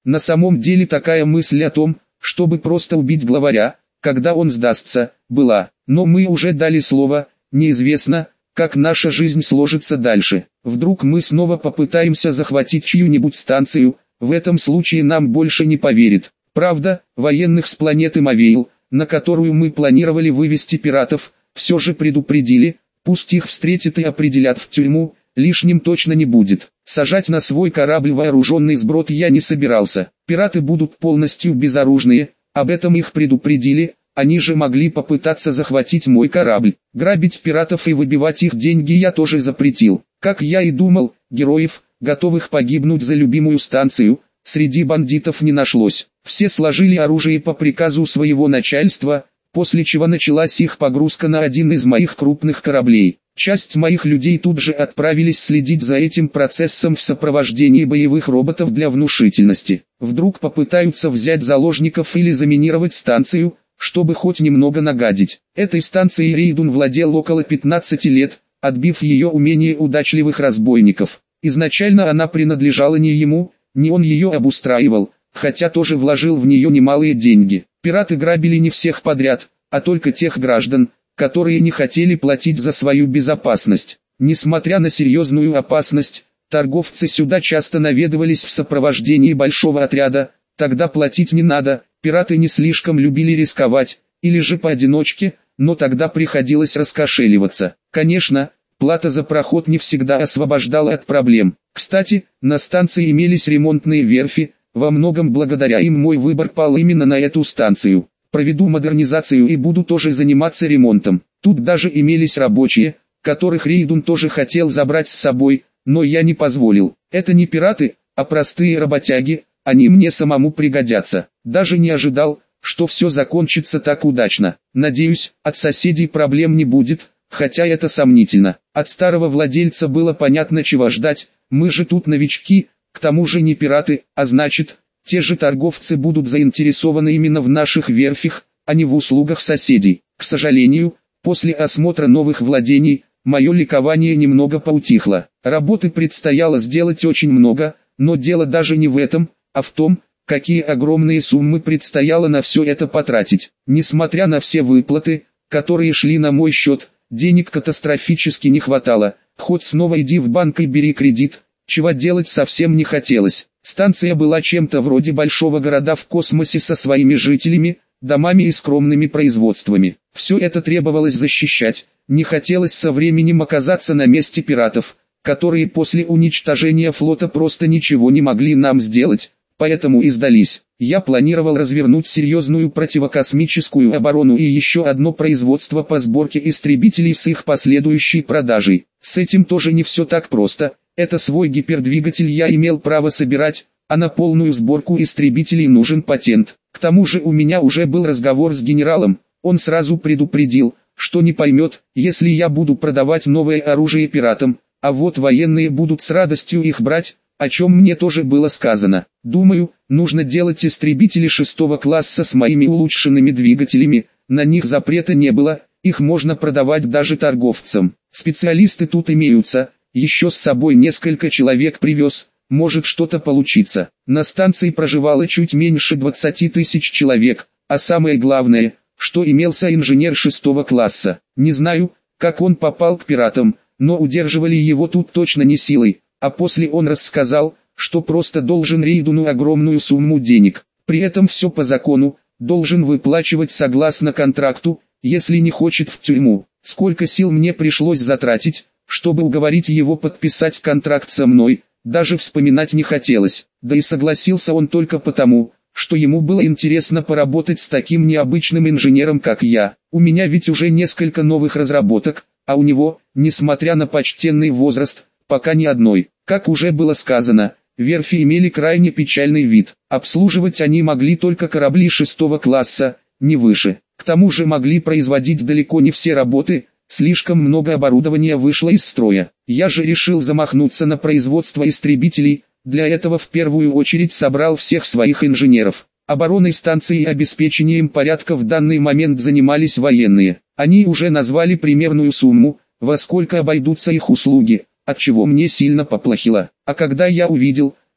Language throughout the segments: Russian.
На самом деле такая мысль о том, чтобы просто убить главаря, когда он сдастся, была. Но мы уже дали слово, неизвестно, как наша жизнь сложится дальше. Вдруг мы снова попытаемся захватить чью-нибудь станцию, в этом случае нам больше не поверят. Правда, военных с планеты Мавейл, на которую мы планировали вывести пиратов, все же предупредили, пусть их встретят и определят в тюрьму, лишним точно не будет. Сажать на свой корабль вооруженный сброд я не собирался. Пираты будут полностью безоружные, об этом их предупредили, они же могли попытаться захватить мой корабль. Грабить пиратов и выбивать их деньги я тоже запретил. Как я и думал, героев, готовых погибнуть за любимую станцию, среди бандитов не нашлось. Все сложили оружие по приказу своего начальства, после чего началась их погрузка на один из моих крупных кораблей. Часть моих людей тут же отправились следить за этим процессом в сопровождении боевых роботов для внушительности. Вдруг попытаются взять заложников или заминировать станцию, чтобы хоть немного нагадить. Этой станцией Рейдун владел около 15 лет, отбив ее умение удачливых разбойников. Изначально она принадлежала не ему, не он ее обустраивал, хотя тоже вложил в нее немалые деньги. Пираты грабили не всех подряд, а только тех граждан, которые не хотели платить за свою безопасность. Несмотря на серьезную опасность, торговцы сюда часто наведывались в сопровождении большого отряда, тогда платить не надо, пираты не слишком любили рисковать, или же поодиночке, но тогда приходилось раскошеливаться. Конечно, плата за проход не всегда освобождала от проблем. Кстати, на станции имелись ремонтные верфи, во многом благодаря им мой выбор пал именно на эту станцию. Проведу модернизацию и буду тоже заниматься ремонтом. Тут даже имелись рабочие, которых Рейдун тоже хотел забрать с собой, но я не позволил. Это не пираты, а простые работяги, они мне самому пригодятся. Даже не ожидал, что все закончится так удачно. Надеюсь, от соседей проблем не будет, хотя это сомнительно. От старого владельца было понятно, чего ждать, мы же тут новички, к тому же не пираты, а значит, те же торговцы будут заинтересованы именно в наших верфях, а не в услугах соседей. К сожалению, после осмотра новых владений, мое ликование немного поутихло. Работы предстояло сделать очень много, но дело даже не в этом, а в том, какие огромные суммы предстояло на все это потратить. Несмотря на все выплаты, которые шли на мой счет, денег катастрофически не хватало. Хоть снова иди в банк и бери кредит, чего делать совсем не хотелось. Станция была чем-то вроде большого города в космосе со своими жителями, домами и скромными производствами. Все это требовалось защищать, не хотелось со временем оказаться на месте пиратов, которые после уничтожения флота просто ничего не могли нам сделать, поэтому и сдались. Я планировал развернуть серьезную противокосмическую оборону и еще одно производство по сборке истребителей с их последующей продажей. С этим тоже не все так просто. Это свой гипердвигатель я имел право собирать, а на полную сборку истребителей нужен патент. К тому же у меня уже был разговор с генералом, он сразу предупредил, что не поймет, если я буду продавать новое оружие пиратам, а вот военные будут с радостью их брать, о чем мне тоже было сказано. Думаю, нужно делать истребители 6-го класса с моими улучшенными двигателями, на них запрета не было, их можно продавать даже торговцам. Специалисты тут имеются. Еще с собой несколько человек привез, может что-то получиться. На станции проживало чуть меньше 20 тысяч человек, а самое главное, что имелся инженер 6-го класса. Не знаю, как он попал к пиратам, но удерживали его тут точно не силой, а после он рассказал, что просто должен Рейдуну огромную сумму денег. При этом все по закону, должен выплачивать согласно контракту, если не хочет в тюрьму. Сколько сил мне пришлось затратить, чтобы уговорить его подписать контракт со мной, даже вспоминать не хотелось. Да и согласился он только потому, что ему было интересно поработать с таким необычным инженером, как я. У меня ведь уже несколько новых разработок, а у него, несмотря на почтенный возраст, пока ни одной. Как уже было сказано, верфи имели крайне печальный вид. Обслуживать они могли только корабли 6-го класса, не выше. К тому же могли производить далеко не все работы, слишком много оборудования вышло из строя. Я же решил замахнуться на производство истребителей, для этого в первую очередь собрал всех своих инженеров. Обороной станции и обеспечением порядка в данный момент занимались военные. Они уже назвали примерную сумму, во сколько обойдутся их услуги, от чего мне сильно поплохело. А когда я увидел,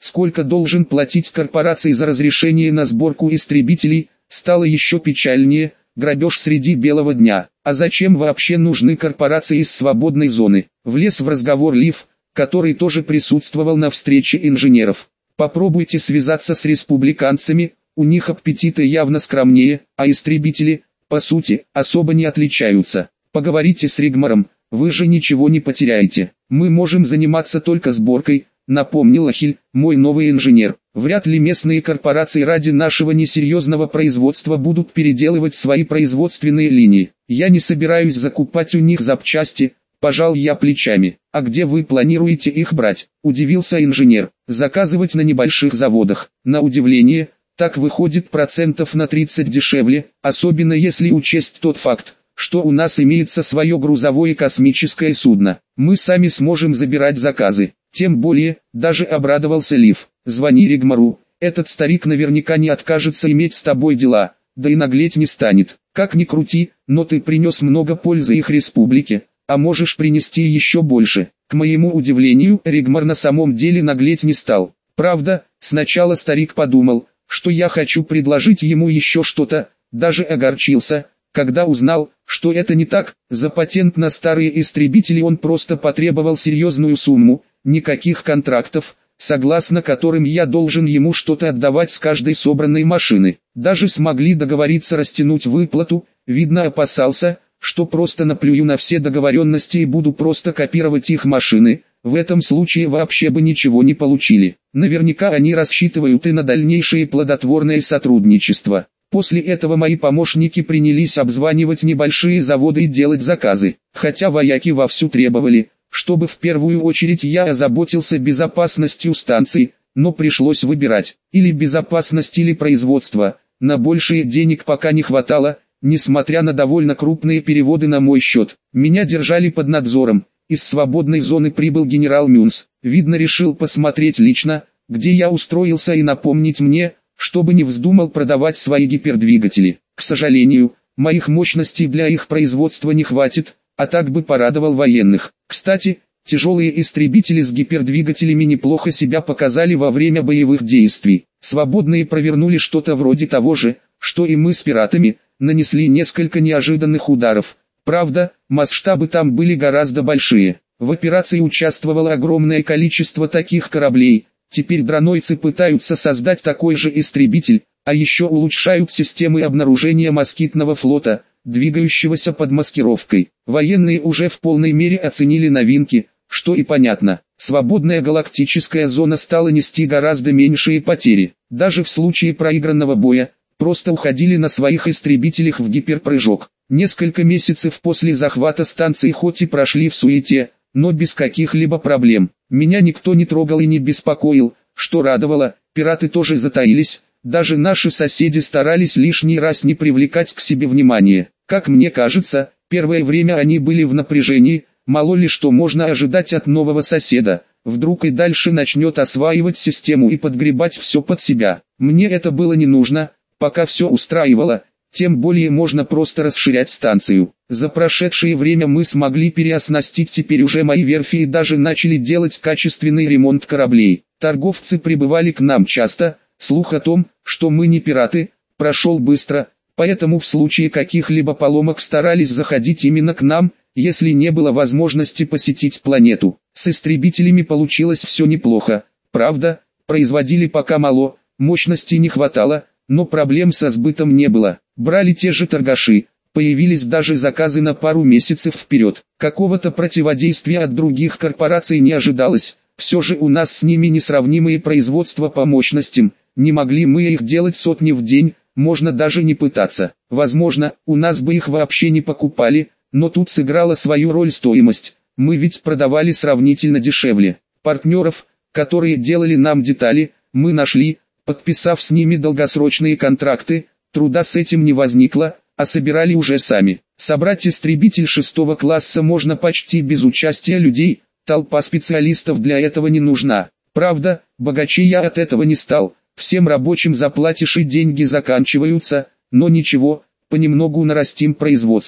сколько должен платить корпорации за разрешение на сборку истребителей, стало еще печальнее. Грабеж среди белого дня. А зачем вообще нужны корпорации из свободной зоны? Влез в разговор Лив, который тоже присутствовал на встрече инженеров. Попробуйте связаться с республиканцами, у них аппетиты явно скромнее, а истребители, по сути, особо не отличаются. Поговорите с Ригмаром, вы же ничего не потеряете. Мы можем заниматься только сборкой, напомнил Ахиль, мой новый инженер. Вряд ли местные корпорации ради нашего несерьезного производства будут переделывать свои производственные линии. Я не собираюсь закупать у них запчасти, пожал я плечами. А где вы планируете их брать? Удивился инженер. Заказывать на небольших заводах. На удивление, так выходит процентов на 30 дешевле, особенно если учесть тот факт, что у нас имеется свое грузовое космическое судно. Мы сами сможем забирать заказы. Тем более, даже обрадовался Лив. Звони Ригмару, этот старик наверняка не откажется иметь с тобой дела, да и наглеть не станет. Как ни крути, но ты принес много пользы их республике, а можешь принести еще больше. К моему удивлению, Ригмар на самом деле наглеть не стал. Правда, сначала старик подумал, что я хочу предложить ему еще что-то, даже огорчился, когда узнал, что это не так. За патент на старые истребители он просто потребовал серьезную сумму, никаких контрактов, согласно которым я должен ему что-то отдавать с каждой собранной машины. Даже смогли договориться растянуть выплату, видно опасался, что просто наплюю на все договоренности и буду просто копировать их машины, в этом случае вообще бы ничего не получили. Наверняка они рассчитывают и на дальнейшее плодотворное сотрудничество. После этого мои помощники принялись обзванивать небольшие заводы и делать заказы, хотя вояки вовсю требовали, чтобы в первую очередь я озаботился безопасностью станций, но пришлось выбирать, или безопасность, или производство. На большие денег пока не хватало, несмотря на довольно крупные переводы на мой счет. Меня держали под надзором. Из свободной зоны прибыл генерал Мюнс. Видно, решил посмотреть лично, где я устроился, и напомнить мне, чтобы не вздумал продавать свои гипердвигатели. К сожалению, моих мощностей для их производства не хватит, а так бы порадовал военных. Кстати, тяжелые истребители с гипердвигателями неплохо себя показали во время боевых действий. Свободные провернули что-то вроде того же, что и мы с пиратами, нанесли несколько неожиданных ударов. Правда, масштабы там были гораздо большие. В операции участвовало огромное количество таких кораблей. Теперь дронойцы пытаются создать такой же истребитель, а еще улучшают системы обнаружения москитного флота, двигающегося под маскировкой. Военные уже в полной мере оценили новинки, что и понятно. Свободная галактическая зона стала нести гораздо меньшие потери. Даже в случае проигранного боя, просто уходили на своих истребителях в гиперпрыжок. Несколько месяцев после захвата станции хоть и прошли в суете, но без каких-либо проблем. Меня никто не трогал и не беспокоил, что радовало. Пираты тоже затаились, даже наши соседи старались лишний раз не привлекать к себе внимания. Как мне кажется, первое время они были в напряжении, мало ли что можно ожидать от нового соседа. Вдруг и дальше начнет осваивать систему и подгребать все под себя. Мне это было не нужно, пока все устраивало. Тем более можно просто расширять станцию. За прошедшее время мы смогли переоснастить теперь уже мои верфи и даже начали делать качественный ремонт кораблей. Торговцы прибывали к нам часто, слух о том, что мы не пираты, прошел быстро, поэтому в случае каких-либо поломок старались заходить именно к нам, если не было возможности посетить планету. С истребителями получилось все неплохо, правда, производили пока мало, мощности не хватало, но проблем со сбытом не было. Брали те же торгаши, появились даже заказы на пару месяцев вперед. Какого-то противодействия от других корпораций не ожидалось, все же у нас с ними несравнимые производства по мощностям, не могли мы их делать сотни в день, можно даже не пытаться. Возможно, у нас бы их вообще не покупали, но тут сыграла свою роль стоимость, мы ведь продавали сравнительно дешевле. Партнеров, которые делали нам детали, мы нашли, подписав с ними долгосрочные контракты. Труда с этим не возникло, а собирали уже сами. Собрать истребитель 6 класса можно почти без участия людей, толпа специалистов для этого не нужна. Правда, богаче я от этого не стал, всем рабочим заплатишь и деньги заканчиваются, но ничего, понемногу нарастим производство.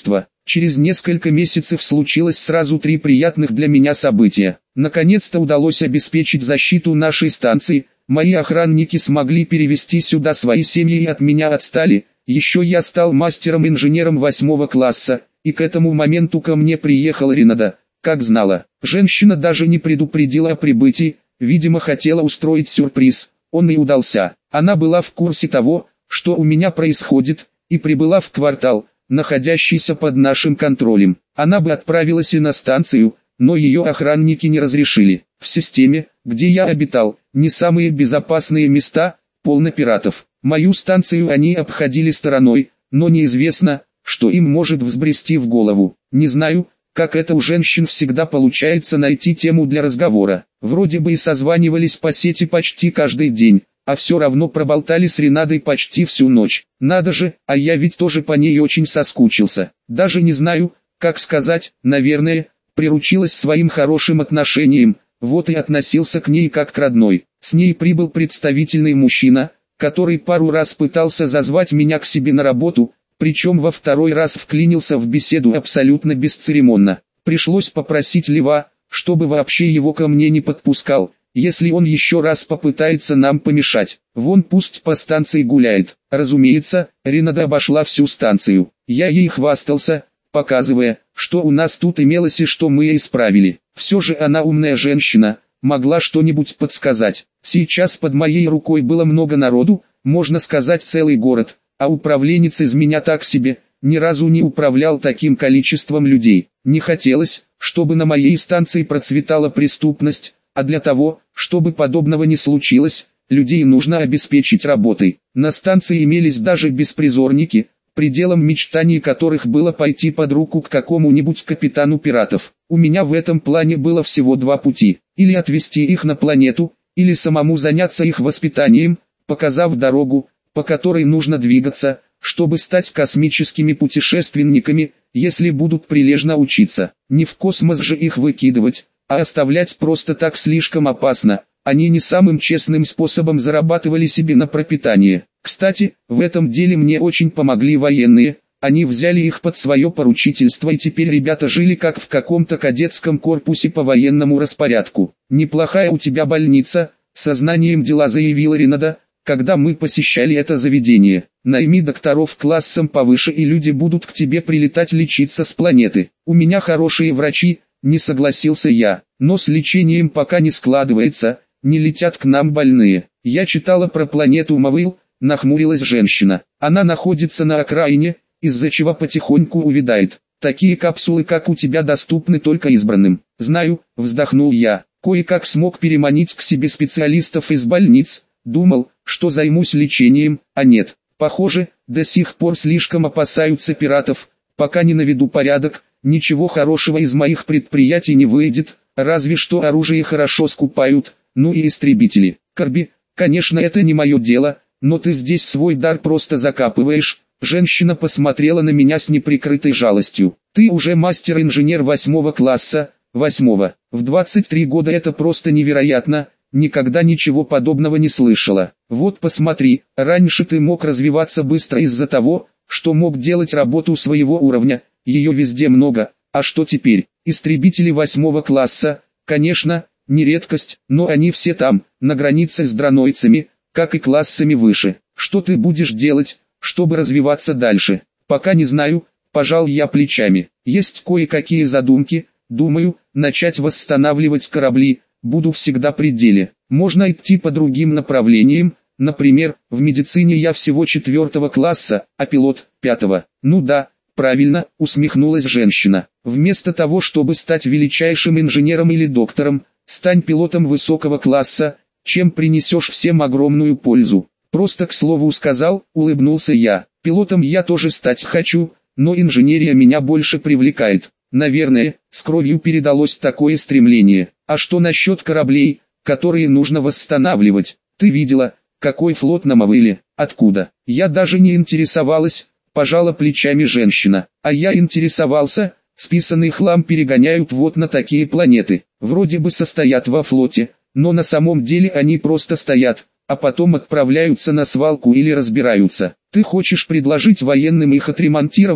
Через несколько месяцев случилось сразу 3 приятных для меня события. Наконец-то удалось обеспечить защиту нашей станции, мои охранники смогли перевести сюда свои семьи и от меня отстали, еще я стал мастером-инженером 8 класса, и к этому моменту ко мне приехала Ренада, как знала. Женщина даже не предупредила о прибытии, видимо хотела устроить сюрприз, он и удался. Она была в курсе того, что у меня происходит, и прибыла в квартал, находящийся под нашим контролем. Она бы отправилась и на станцию, но ее охранники не разрешили. В системе, где я обитал, не самые безопасные места, полно пиратов. Мою станцию они обходили стороной, но неизвестно, что им может взбрести в голову. Не знаю, как это у женщин всегда получается найти тему для разговора. Вроде бы и созванивались по сети почти каждый день, а все равно проболтали с Ренадой почти всю ночь. Надо же, а я ведь тоже по ней очень соскучился. Даже не знаю, как сказать, наверное, приручилась своим хорошим отношением, вот и относился к ней как к родной. С ней прибыл представительный мужчина, который пару раз пытался зазвать меня к себе на работу, причем во второй раз вклинился в беседу абсолютно бесцеремонно. Пришлось попросить Льва, чтобы вообще его ко мне не подпускал, если он еще раз попытается нам помешать. Вон пусть по станции гуляет. Разумеется, Ренада обошла всю станцию. Я ей хвастался, показывая, что у нас тут имелось и что мы исправили. Все же она умная женщина, могла что-нибудь подсказать. Сейчас под моей рукой было много народу, можно сказать целый город, а управленец из меня так себе, ни разу не управлял таким количеством людей. Не хотелось, чтобы на моей станции процветала преступность, а для того, чтобы подобного не случилось, людей нужно обеспечить работой. На станции имелись даже беспризорники, пределом мечтаний которых было пойти под руку к какому-нибудь капитану пиратов. У меня в этом плане было всего 2 пути: или отвезти их на планету, или самому заняться их воспитанием, показав дорогу, по которой нужно двигаться, чтобы стать космическими путешественниками, если будут прилежно учиться. Не в космос же их выкидывать, а оставлять просто так слишком опасно. Они не самым честным способом зарабатывали себе на пропитание. Кстати, в этом деле мне очень помогли военные, они взяли их под свое поручительство, и теперь ребята жили как в каком-то кадетском корпусе по военному распорядку. «Неплохая у тебя больница», — сознанием дела заявила Ренада, когда мы посещали это заведение. «Найми докторов классом повыше, и люди будут к тебе прилетать лечиться с планеты. У меня хорошие врачи», — не согласился я, «но с лечением пока не складывается, не летят к нам больные». «Я читала про планету Мавыл», — нахмурилась женщина. «Она находится на окраине, из-за чего потихоньку увядает. Такие капсулы, как у тебя, доступны только избранным». «Знаю», — вздохнул я. «Кое-как смог переманить к себе специалистов из больниц, думал, что займусь лечением, а нет. Похоже, до сих пор слишком опасаются пиратов. Пока не наведу порядок, ничего хорошего из моих предприятий не выйдет, разве что оружие хорошо скупают, ну и истребители. Корби, конечно, это не мое дело, но ты здесь свой дар просто закапываешь». Женщина посмотрела на меня с неприкрытой жалостью. «Ты уже мастер-инженер 8 класса, 8-го. В 23 года это просто невероятно, никогда ничего подобного не слышала. Вот посмотри, раньше ты мог развиваться быстро из-за того, что мог делать работу своего уровня, ее везде много, а что теперь? Истребители 8 класса, конечно, не редкость, но они все там, на границе с дронойцами, как и классами выше. Что ты будешь делать, чтобы развиваться дальше? Пока не знаю», — пожал я плечами. «Есть кое-какие задумки, думаю, начать восстанавливать корабли, буду всегда при деле. Можно идти по другим направлениям, например, в медицине я всего 4 класса, а пилот — 5-го. «Ну да, правильно», — усмехнулась женщина. «Вместо того, чтобы стать величайшим инженером или доктором, стань пилотом высокого класса, чем принесешь всем огромную пользу». «Просто к слову сказал», — улыбнулся я. «Пилотом я тоже стать хочу, но инженерия меня больше привлекает. Наверное, с кровью передалось такое стремление. А что насчет кораблей, которые нужно восстанавливать? Ты видела, какой флот на Мавыле? Откуда?» «Я даже не интересовалась», — пожала плечами женщина. «А я интересовался, списанный хлам перегоняют вот на такие планеты. Вроде бы состоят во флоте, но на самом деле они просто стоят, а потом отправляются на свалку или разбираются. Ты хочешь предложить военным их отремонтировать?» —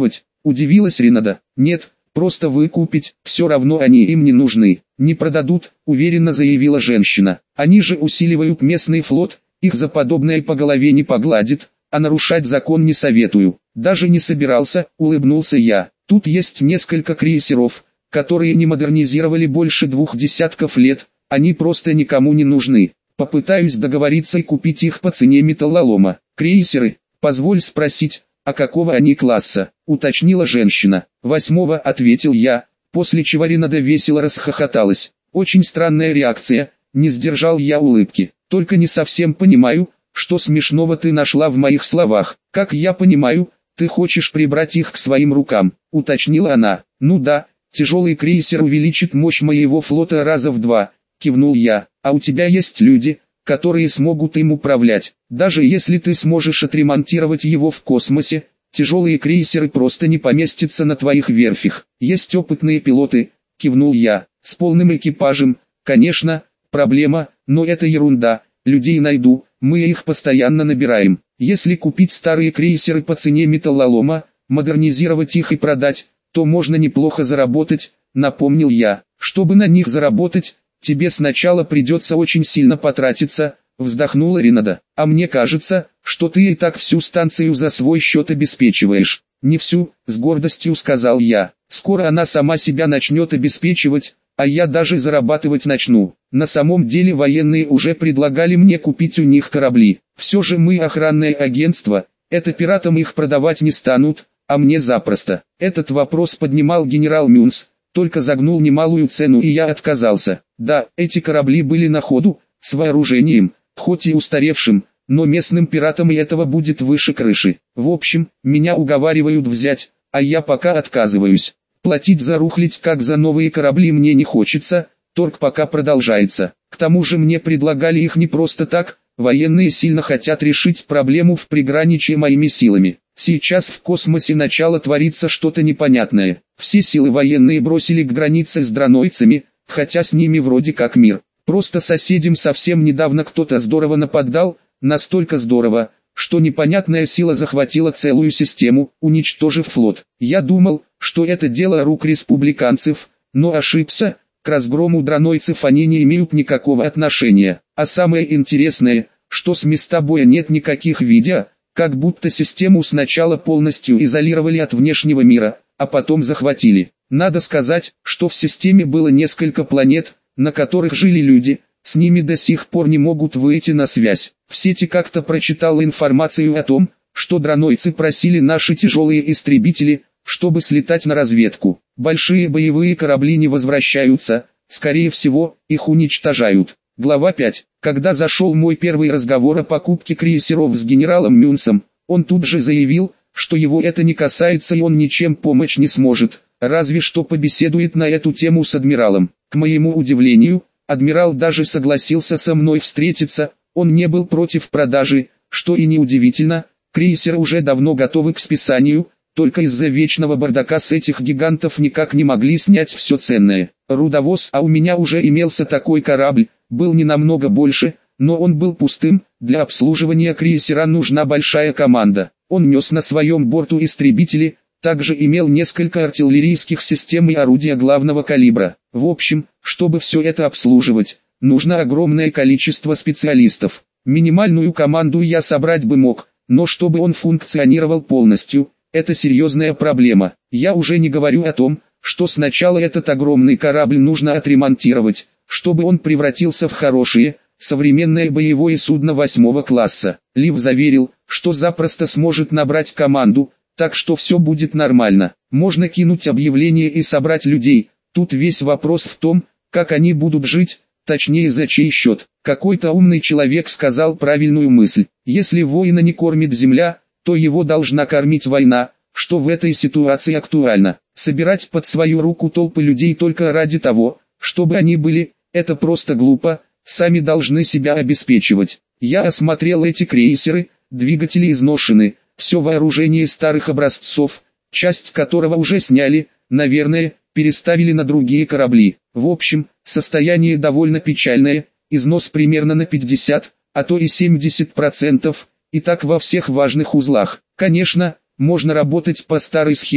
Удивилась Ренада. Нет, просто выкупить, все равно они им не нужны. Не продадут, уверенно заявила женщина. Они же усиливают местный флот, их за подобное по голове не погладит, а нарушать закон не советую. Даже не собирался, улыбнулся я. Тут есть несколько крейсеров, которые не модернизировали больше 2 десятков лет, они просто никому не нужны. Попытаюсь договориться и купить их по цене металлолома. Крейсеры, позволь спросить, а какого они класса, уточнила женщина. 8-го, ответил я, после чего Ренада весело расхохоталась. Очень странная реакция, не сдержал я улыбки. Только не совсем понимаю, что смешного ты нашла в моих словах. Как я понимаю, ты хочешь прибрать их к своим рукам, уточнила она. Ну да, тяжелый крейсер увеличит мощь моего флота раза в 2, кивнул я. А у тебя есть люди, которые смогут им управлять. Даже если ты сможешь отремонтировать его в космосе, тяжелые крейсеры просто не поместятся на твоих верфях. Есть опытные пилоты, кивнул я, с полным экипажем. Конечно, проблема, но это ерунда, людей найду, мы их постоянно набираем. Если купить старые крейсеры по цене металлолома, модернизировать их и продать, то можно неплохо заработать, напомнил я. Чтобы на них заработать, тебе сначала придется очень сильно потратиться, вздохнула Ренада. А мне кажется, что ты и так всю станцию за свой счет обеспечиваешь. Не всю, с гордостью сказал я. Скоро она сама себя начнет обеспечивать, а я даже зарабатывать начну. На самом деле военные уже предлагали мне купить у них корабли. Все же мы охранное агентство, это пиратам их продавать не станут, а мне запросто. Этот вопрос поднимал генерал Мюнс, только загнул немалую цену и я отказался. Да, эти корабли были на ходу, с вооружением, хоть и устаревшим, но местным пиратам и этого будет выше крыши. В общем, меня уговаривают взять, а я пока отказываюсь. Платить за рухлядь как за новые корабли мне не хочется, торг пока продолжается. К тому же мне предлагали их не просто так, военные сильно хотят решить проблему в приграничье моими силами. Сейчас в космосе начало твориться что-то непонятное. Все силы военные бросили к границе с дранойцами, хотя с ними вроде как мир. Просто соседям совсем недавно кто-то здорово нападал, настолько здорово, что непонятная сила захватила целую систему, уничтожив флот. Я думал, что это дело рук республиканцев, но ошибся, к разгрому дранойцев они не имеют никакого отношения. А самое интересное, что с места боя нет никаких видео, как будто систему сначала полностью изолировали от внешнего мира, а потом захватили. Надо сказать, что в системе было несколько планет, на которых жили люди, с ними до сих пор не могут выйти на связь. В сети как-то прочитал информацию о том, что дранойцы просили наши тяжелые истребители, чтобы слетать на разведку. Большие боевые корабли не возвращаются, скорее всего, их уничтожают. Глава 5. Когда зашел мой первый разговор о покупке крейсеров с генералом Мюнсом, он тут же заявил, что его это не касается и он ничем помочь не сможет, разве что побеседует на эту тему с адмиралом. К моему удивлению, адмирал даже согласился со мной встретиться, он не был против продажи, что и неудивительно, крейсеры уже давно готовы к списанию, только из-за вечного бардака с этих гигантов никак не могли снять все ценное. Рудовоз, а у меня уже имелся такой корабль, был не намного больше, но он был пустым, для обслуживания крейсера нужна большая команда. Он нес на своем борту истребители, также имел несколько артиллерийских систем и орудия главного калибра. В общем, чтобы все это обслуживать, нужно огромное количество специалистов. Минимальную команду я собрать бы мог, но чтобы он функционировал полностью, это серьезная проблема. Я уже не говорю о том, что сначала этот огромный корабль нужно отремонтировать, чтобы он превратился в хорошее, современное боевое судно 8 класса. Лив заверил, что запросто сможет набрать команду, так что все будет нормально. Можно кинуть объявление и собрать людей. Тут весь вопрос в том, как они будут жить, точнее за чей счет. Какой-то умный человек сказал правильную мысль. Если воина не кормит земля, то его должна кормить война, что в этой ситуации актуально. Собирать под свою руку толпы людей только ради того, чтобы они были, это просто глупо, сами должны себя обеспечивать. Я осмотрел эти крейсеры, двигатели изношены, все вооружение старых образцов, часть которого уже сняли, наверное, переставили на другие корабли. В общем, состояние довольно печальное, износ примерно на 50, а то и 70%, и так во всех важных узлах. Конечно, можно работать по старой схеме,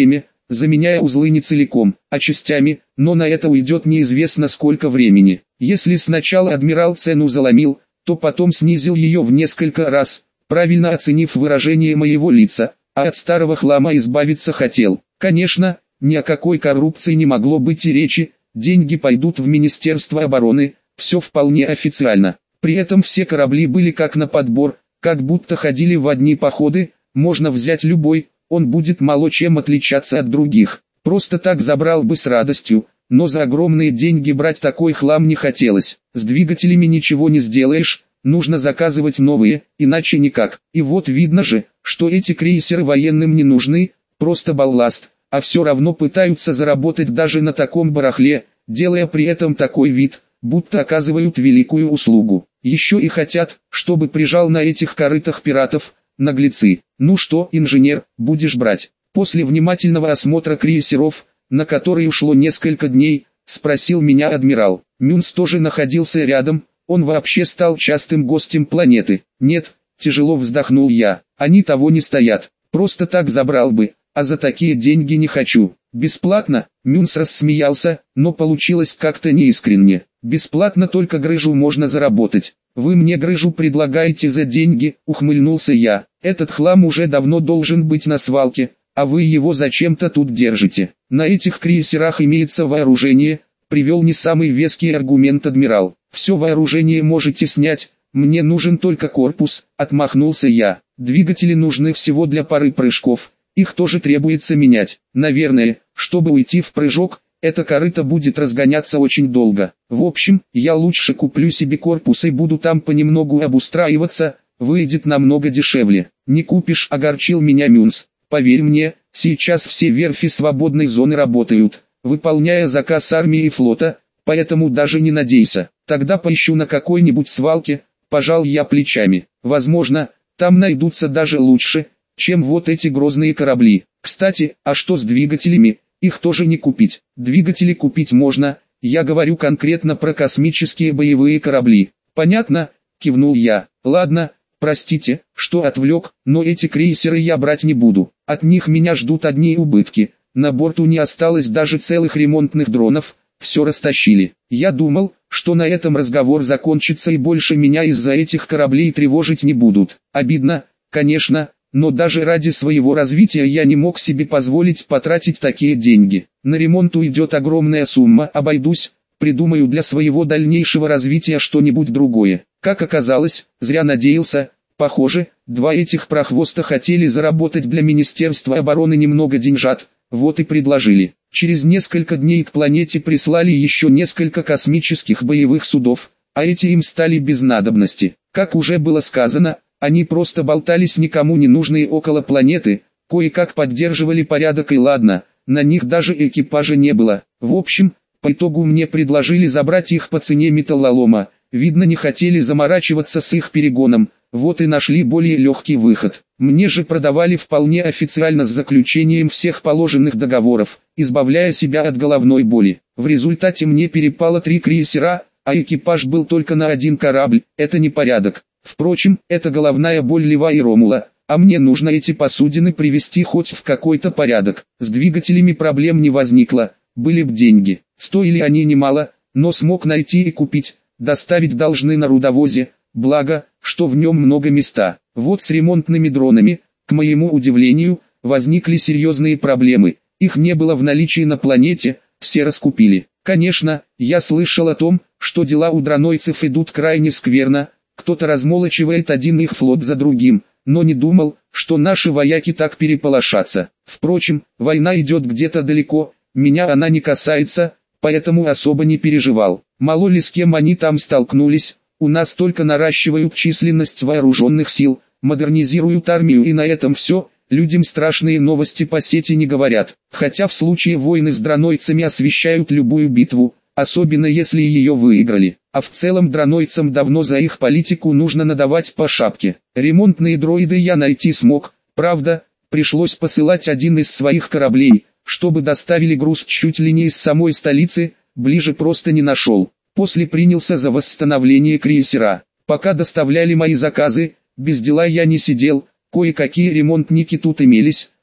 заменяя узлы не целиком, а частями, но на это уйдет неизвестно сколько времени. Если сначала адмирал цену заломил, то потом снизил ее в несколько раз, правильно оценив выражение моего лица, а от старого хлама избавиться хотел. Конечно, ни о какой коррупции не могло быть и речи, деньги пойдут в Министерство обороны, все вполне официально. При этом все корабли были как на подбор, как будто ходили в одни походы, можно взять любой, он будет мало чем отличаться от других. Просто так забрал бы с радостью, но за огромные деньги брать такой хлам не хотелось. С двигателями ничего не сделаешь, нужно заказывать новые, иначе никак. И вот видно же, что эти крейсеры военным не нужны, просто балласт, а все равно пытаются заработать даже на таком барахле, делая при этом такой вид, будто оказывают великую услугу. Еще и хотят, чтобы прижал на этих корытах пиратов, наглецы. Ну что, инженер, будешь брать? После внимательного осмотра крейсеров, на который ушло несколько дней, спросил меня адмирал. Мюнс тоже находился рядом, он вообще стал частым гостем планеты. Нет, тяжело вздохнул я, они того не стоят, просто так забрал бы, а за такие деньги не хочу. Бесплатно? Мюнс рассмеялся, но получилось как-то неискренне. Бесплатно только грыжу можно заработать. Вы мне грыжу предлагаете за деньги, ухмыльнулся я. Этот хлам уже давно должен быть на свалке, а вы его зачем-то тут держите. На этих крейсерах имеется вооружение, привел не самый веский аргумент адмирал. Все вооружение можете снять, мне нужен только корпус, отмахнулся я. Двигатели нужны всего для пары прыжков, их тоже требуется менять. Наверное, чтобы уйти в прыжок, эта корыта будет разгоняться очень долго. В общем, я лучше куплю себе корпус и буду там понемногу обустраиваться, выйдет намного дешевле. Не купишь, огорчил меня Мюнс. Поверь мне, сейчас все верфи свободной зоны работают, выполняя заказ армии и флота, поэтому даже не надейся. Тогда поищу на какой-нибудь свалке, пожал я плечами. Возможно, там найдутся даже лучше, чем вот эти грозные корабли. Кстати, а что с двигателями? Их тоже не купить. Двигатели купить можно, я говорю конкретно про космические боевые корабли. Понятно? Кивнул я. Ладно, простите, что отвлек, но эти крейсеры я брать не буду. От них меня ждут одни убытки. На борту не осталось даже целых ремонтных дронов, все растащили. Я думал, что на этом разговор закончится и больше меня из-за этих кораблей тревожить не будут. Обидно, конечно, но даже ради своего развития я не мог себе позволить потратить такие деньги. На ремонт уйдет огромная сумма, обойдусь, придумаю для своего дальнейшего развития что-нибудь другое. Как оказалось, зря надеялся, похоже, два этих прохвоста хотели заработать для Министерства обороны немного деньжат, вот и предложили. Через несколько дней к планете прислали еще несколько космических боевых судов, а эти им стали без надобности. Как уже было сказано, они просто болтались никому не нужные около планеты, кое-как поддерживали порядок и ладно, на них даже экипажа не было. В общем, по итогу мне предложили забрать их по цене металлолома, видно не хотели заморачиваться с их перегоном, вот и нашли более легкий выход. Мне же продавали вполне официально с заключением всех положенных договоров, избавляя себя от головной боли. В результате мне перепало 3 крейсера, а экипаж был только на один корабль, это не порядок. Впрочем, это головная боль Льва и Ромула, а мне нужно эти посудины привести хоть в какой-то порядок. С двигателями проблем не возникло, были б деньги. Стоили они немало, но смог найти и купить, доставить должны на рудовозе, благо, что в нем много места. Вот с ремонтными дронами, к моему удивлению, возникли серьезные проблемы. Их не было в наличии на планете, все раскупили. Конечно, я слышал о том, что дела у дронойцев идут крайне скверно, кто-то размолочивает один их флот за другим, но не думал, что наши вояки так переполошатся. Впрочем, война идет где-то далеко, меня она не касается, поэтому особо не переживал. Мало ли с кем они там столкнулись, у нас только наращивают численность вооруженных сил, модернизируют армию и на этом все, людям страшные новости по сети не говорят. Хотя в случае войны с дронойцами освещают любую битву, особенно если ее выиграли. А в целом дронойцам давно за их политику нужно надавать по шапке. Ремонтные дроиды я найти смог, правда, пришлось посылать один из своих кораблей, чтобы доставили груз чуть ли не из самой столицы, ближе просто не нашел. После принялся за восстановление крейсера. Пока доставляли мои заказы, без дела я не сидел, кое-какие ремонтники тут имелись,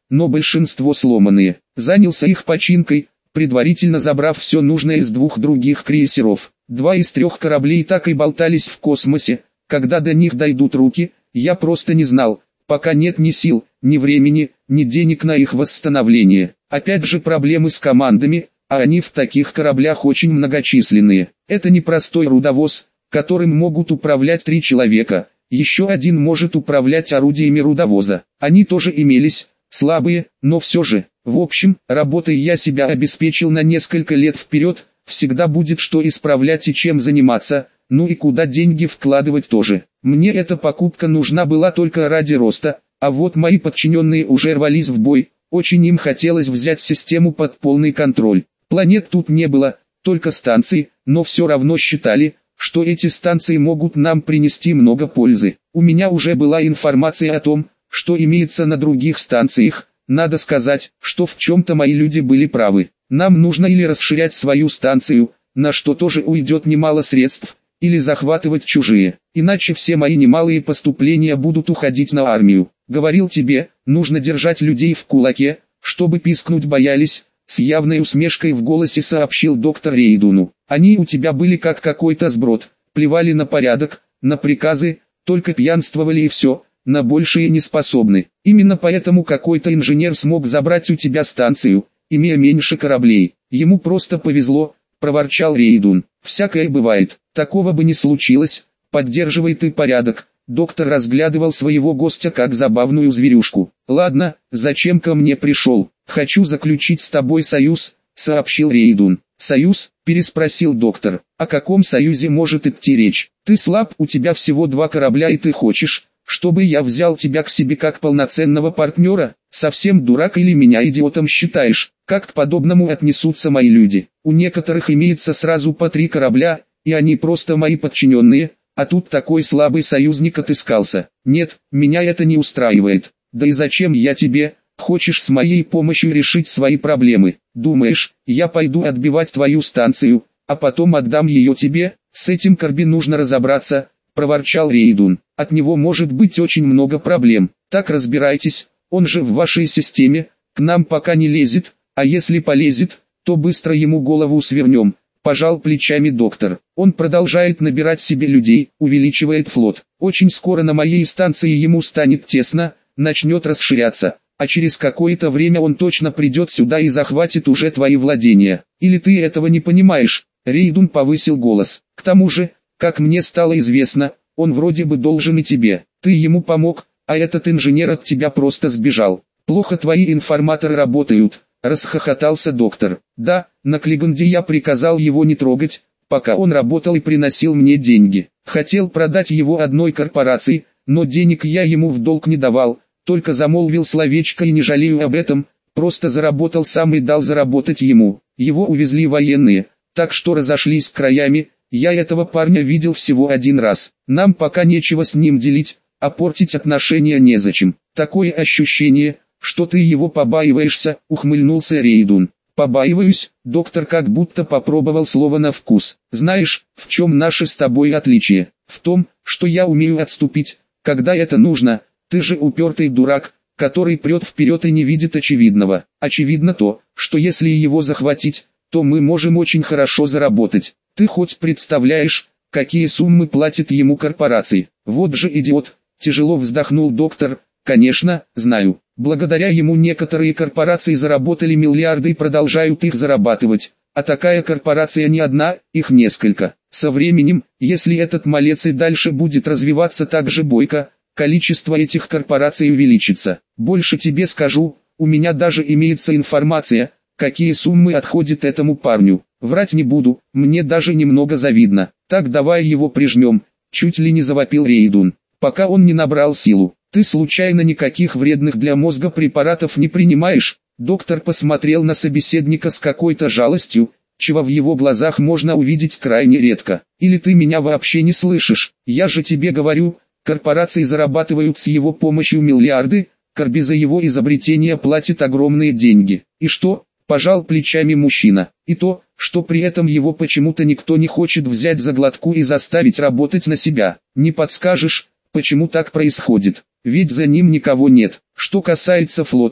но большинство сломанные. Занялся их починкой, предварительно забрав все нужное из 2 других крейсеров. 2 из 3 кораблей так и болтались в космосе. Когда до них дойдут руки, я просто не знал, пока нет ни сил, ни времени, ни денег на их восстановление. Опять же проблемы с командами, а они в таких кораблях очень многочисленные. Это не простой рудовоз, которым могут управлять 3 человека. Еще один может управлять орудиями рудовоза. Они тоже имелись, слабые, но все же. В общем, работой я себя обеспечил на несколько лет вперед, всегда будет что исправлять и чем заниматься, ну и куда деньги вкладывать тоже. Мне эта покупка нужна была только ради роста, а вот мои подчиненные уже рвались в бой, очень им хотелось взять систему под полный контроль. Планет тут не было, только станции, но все равно считали, что эти станции могут нам принести много пользы. У меня уже была информация о том, что имеется на других станциях. Надо сказать, что в чем-то мои люди были правы. Нам нужно или расширять свою станцию, на что тоже уйдет немало средств, или захватывать чужие. Иначе все мои немалые поступления будут уходить на армию. Говорил тебе, нужно держать людей в кулаке, чтобы пискнуть боялись. С явной усмешкой в голосе сообщил доктор Рейдуну. Они у тебя были как какой-то сброд, плевали на порядок, на приказы, только пьянствовали и все, на большее не способны. Именно поэтому какой-то инженер смог забрать у тебя станцию, имея меньше кораблей. Ему просто повезло, проворчал Рейдун. Всякое бывает, такого бы не случилось, поддерживай ты порядок. Доктор разглядывал своего гостя как забавную зверюшку. Ладно, зачем ко мне пришел? Хочу заключить с тобой союз, сообщил Рейдун. Союз? Переспросил доктор. О каком союзе может идти речь? Ты слаб, у тебя всего 2 корабля и ты хочешь, чтобы я взял тебя к себе как полноценного партнера? Совсем дурак или меня идиотом считаешь? Как к подобному отнесутся мои люди? У некоторых имеется сразу по 3 корабля, и они просто мои подчиненные, а тут такой слабый союзник отыскался. Нет, меня это не устраивает. Да и зачем я тебе? Хочешь с моей помощью решить свои проблемы? Думаешь, я пойду отбивать твою станцию, а потом отдам ее тебе? С этим Корби нужно разобраться, проворчал Рейдун. От него может быть очень много проблем. Так разбирайтесь, он же в вашей системе, к нам пока не лезет, а если полезет, то быстро ему голову свернем. Пожал плечами доктор. Он продолжает набирать себе людей, увеличивает флот. Очень скоро на моей станции ему станет тесно, начнет расширяться. А через какое-то время он точно придет сюда и захватит уже твои владения. Или ты этого не понимаешь? Рейдун повысил голос. К тому же, как мне стало известно, он вроде бы должен и тебе. Ты ему помог, а этот инженер от тебя просто сбежал. Плохо твои информаторы работают, расхохотался доктор. Да, на Клиганде я приказал его не трогать, пока он работал и приносил мне деньги. Хотел продать его одной корпорации, но денег я ему в долг не давал. Только замолвил словечко и не жалею об этом, просто заработал сам и дал заработать ему. Его увезли военные, так что разошлись краями, я этого парня видел всего 1 раз. Нам пока нечего с ним делить, а портить отношения незачем. Такое ощущение, что ты его побаиваешься, ухмыльнулся Рейдун. Побаиваюсь, доктор как будто попробовал слово на вкус. Знаешь, в чем наше с тобой отличие? В том, что я умею отступить, когда это нужно. Ты же упертый дурак, который прет вперед и не видит очевидного. Очевидно то, что если его захватить, то мы можем очень хорошо заработать. Ты хоть представляешь, какие суммы платят ему корпорации? Вот же идиот, тяжело вздохнул доктор. Конечно, знаю. Благодаря ему некоторые корпорации заработали миллиарды и продолжают их зарабатывать. А такая корпорация не одна, их несколько. Со временем, если этот малец и дальше будет развиваться так же бойко, количество этих корпораций увеличится. Больше тебе скажу, у меня даже имеется информация, какие суммы отходят этому парню. Врать не буду, мне даже немного завидно. Так давай его прижмем, чуть ли не завопил Рейдун, пока он не набрал силу. Ты случайно никаких вредных для мозга препаратов не принимаешь? Доктор посмотрел на собеседника с какой-то жалостью, чего в его глазах можно увидеть крайне редко. Или ты меня вообще не слышишь? Я же тебе говорю, корпорации зарабатывают с его помощью миллиарды, Корби за его изобретение платит огромные деньги. И что? Пожал плечами мужчина. И то, что при этом его почему-то никто не хочет взять за глотку и заставить работать на себя. Не подскажешь, почему так происходит? Ведь за ним никого нет. Что касается флота,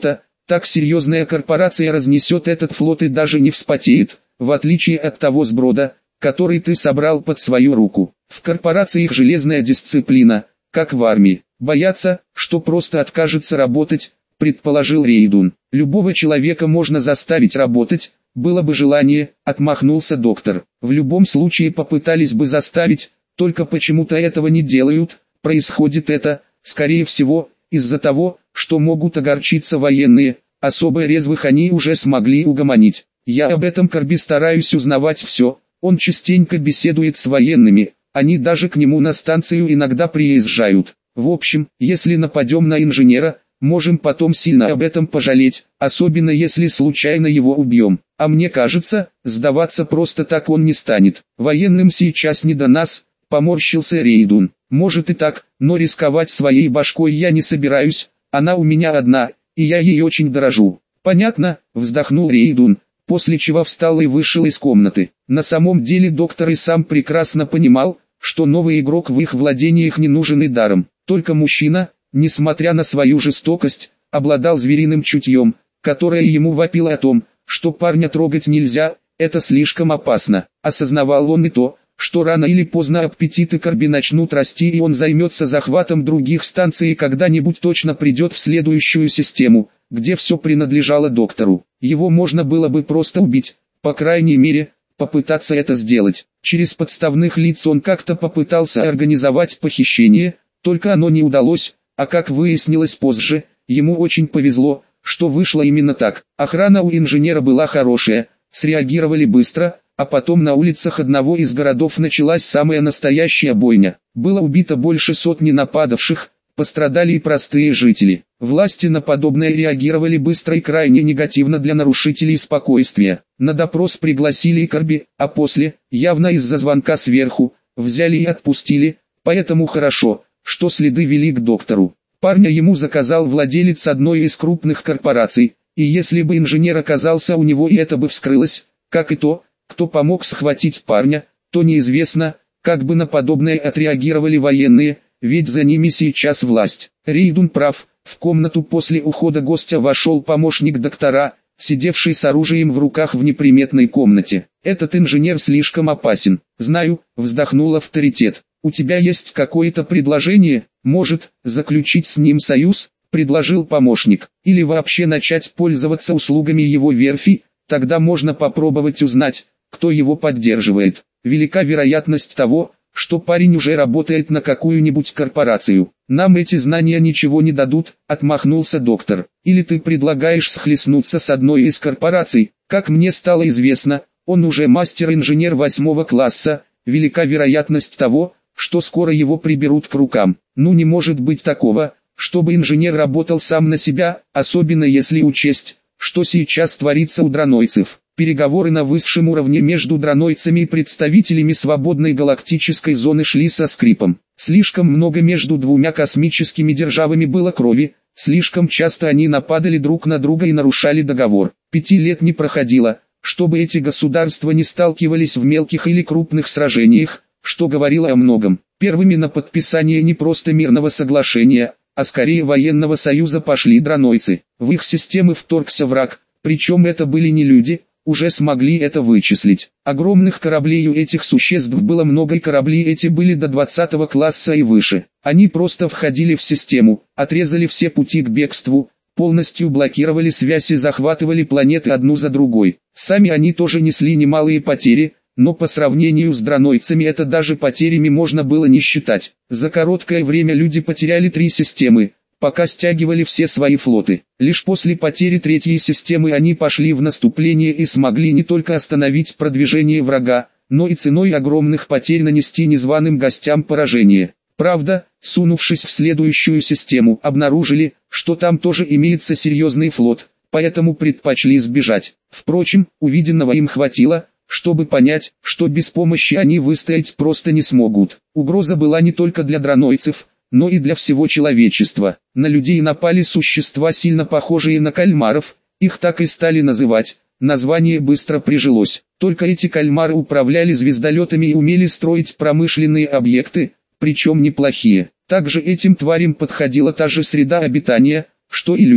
Так серьезная корпорация разнесет этот флот и даже не вспотеет, в отличие от того сброда, который ты собрал под свою руку. В корпорациях железная дисциплина, как в армии. Боятся, что просто откажется работать, предположил Рейдун. Любого человека можно заставить работать, было бы желание, отмахнулся доктор. В любом случае попытались бы заставить, только почему-то этого не делают. Происходит это, скорее всего, из-за того, что могут огорчиться военные, особо резвых они уже смогли угомонить. Я об этом Корби стараюсь узнавать все, он частенько беседует с военными, они даже к нему на станцию иногда приезжают. В общем, если нападем на инженера, можем потом сильно об этом пожалеть, особенно если случайно его убьем. А мне кажется, сдаваться просто так он не станет. Военным сейчас не до нас, поморщился Рейдун. Может и так, но рисковать своей башкой я не собираюсь, она у меня одна, и я ей очень дорожу. Понятно, вздохнул Рейдун, после чего встал и вышел из комнаты. На самом деле доктор и сам прекрасно понимал, что новый игрок в их владениях не нужен и даром. Только мужчина, несмотря на свою жестокость, обладал звериным чутьем, которое ему вопило о том, что парня трогать нельзя, это слишком опасно. Осознавал он и то, что рано или поздно аппетиты Корби начнут расти и он займется захватом других станций и когда-нибудь точно придет в следующую систему, где все принадлежало доктору. Его можно было бы просто убить, по крайней мере, попытаться это сделать. Через подставных лиц он как-то попытался организовать похищение, только оно не удалось, а как выяснилось позже, ему очень повезло, что вышло именно так. Охрана у инженера была хорошая, среагировали быстро, а потом на улицах одного из городов началась самая настоящая бойня. Было убито больше сотни нападавших, пострадали и простые жители. Власти на подобное реагировали быстро и крайне негативно для нарушителей спокойствия. На допрос пригласили и Корби, а после, явно из-за звонка сверху, взяли и отпустили, поэтому хорошо, что следы вели к доктору. Парня ему заказал владелец одной из крупных корпораций, и если бы инженер оказался у него и это бы вскрылось, как и то, кто помог схватить парня, то неизвестно, как бы на подобное отреагировали военные, ведь за ними сейчас власть. Рейдун прав, в комнату после ухода гостя вошел помощник доктора, сидевший с оружием в руках в неприметной комнате. Этот инженер слишком опасен. Знаю, вздохнул авторитет. У тебя есть какое-то предложение, может, заключить с ним союз, предложил помощник, или вообще начать пользоваться услугами его верфи, тогда можно попробовать узнать, кто его поддерживает. Велика вероятность того, что парень уже работает на какую-нибудь корпорацию. Нам эти знания ничего не дадут, отмахнулся доктор. Или ты предлагаешь схлестнуться с одной из корпораций, как мне стало известно, он уже мастер-инженер 8 класса, велика вероятность того, что скоро его приберут к рукам. Ну не может быть такого, чтобы инженер работал сам на себя, особенно если учесть, что сейчас творится у дранойцев. Переговоры на высшем уровне между дранойцами и представителями свободной галактической зоны шли со скрипом. Слишком много между двумя космическими державами было крови, слишком часто они нападали друг на друга и нарушали договор. 5 лет не проходило, чтобы эти государства не сталкивались в мелких или крупных сражениях, что говорило о многом. Первыми на подписание не просто мирного соглашения, а скорее военного союза пошли дранойцы. В их системы вторгся враг, причем это были не люди, уже смогли это вычислить. Огромных кораблей у этих существ было много и корабли эти были до 20 класса и выше. Они просто входили в систему, отрезали все пути к бегству, полностью блокировали связь и захватывали планеты одну за другой. Сами они тоже несли немалые потери, но по сравнению с дранойцами это даже потерями можно было не считать. За короткое время люди потеряли 3 системы, пока стягивали все свои флоты. Лишь после потери 3-й системы они пошли в наступление и смогли не только остановить продвижение врага, но и ценой огромных потерь нанести незваным гостям поражение. Правда, сунувшись в следующую систему, обнаружили, что там тоже имеется серьезный флот, поэтому предпочли сбежать. Впрочем, увиденного им хватило, чтобы понять, что без помощи они выстоять просто не смогут. Угроза была не только для дранойцев, но и для всего человечества. На людей напали существа, сильно похожие на кальмаров, их так и стали называть. Название быстро прижилось. Только эти кальмары управляли звездолетами и умели строить промышленные объекты, причем неплохие. Также этим тварям подходила та же среда обитания, что и людям.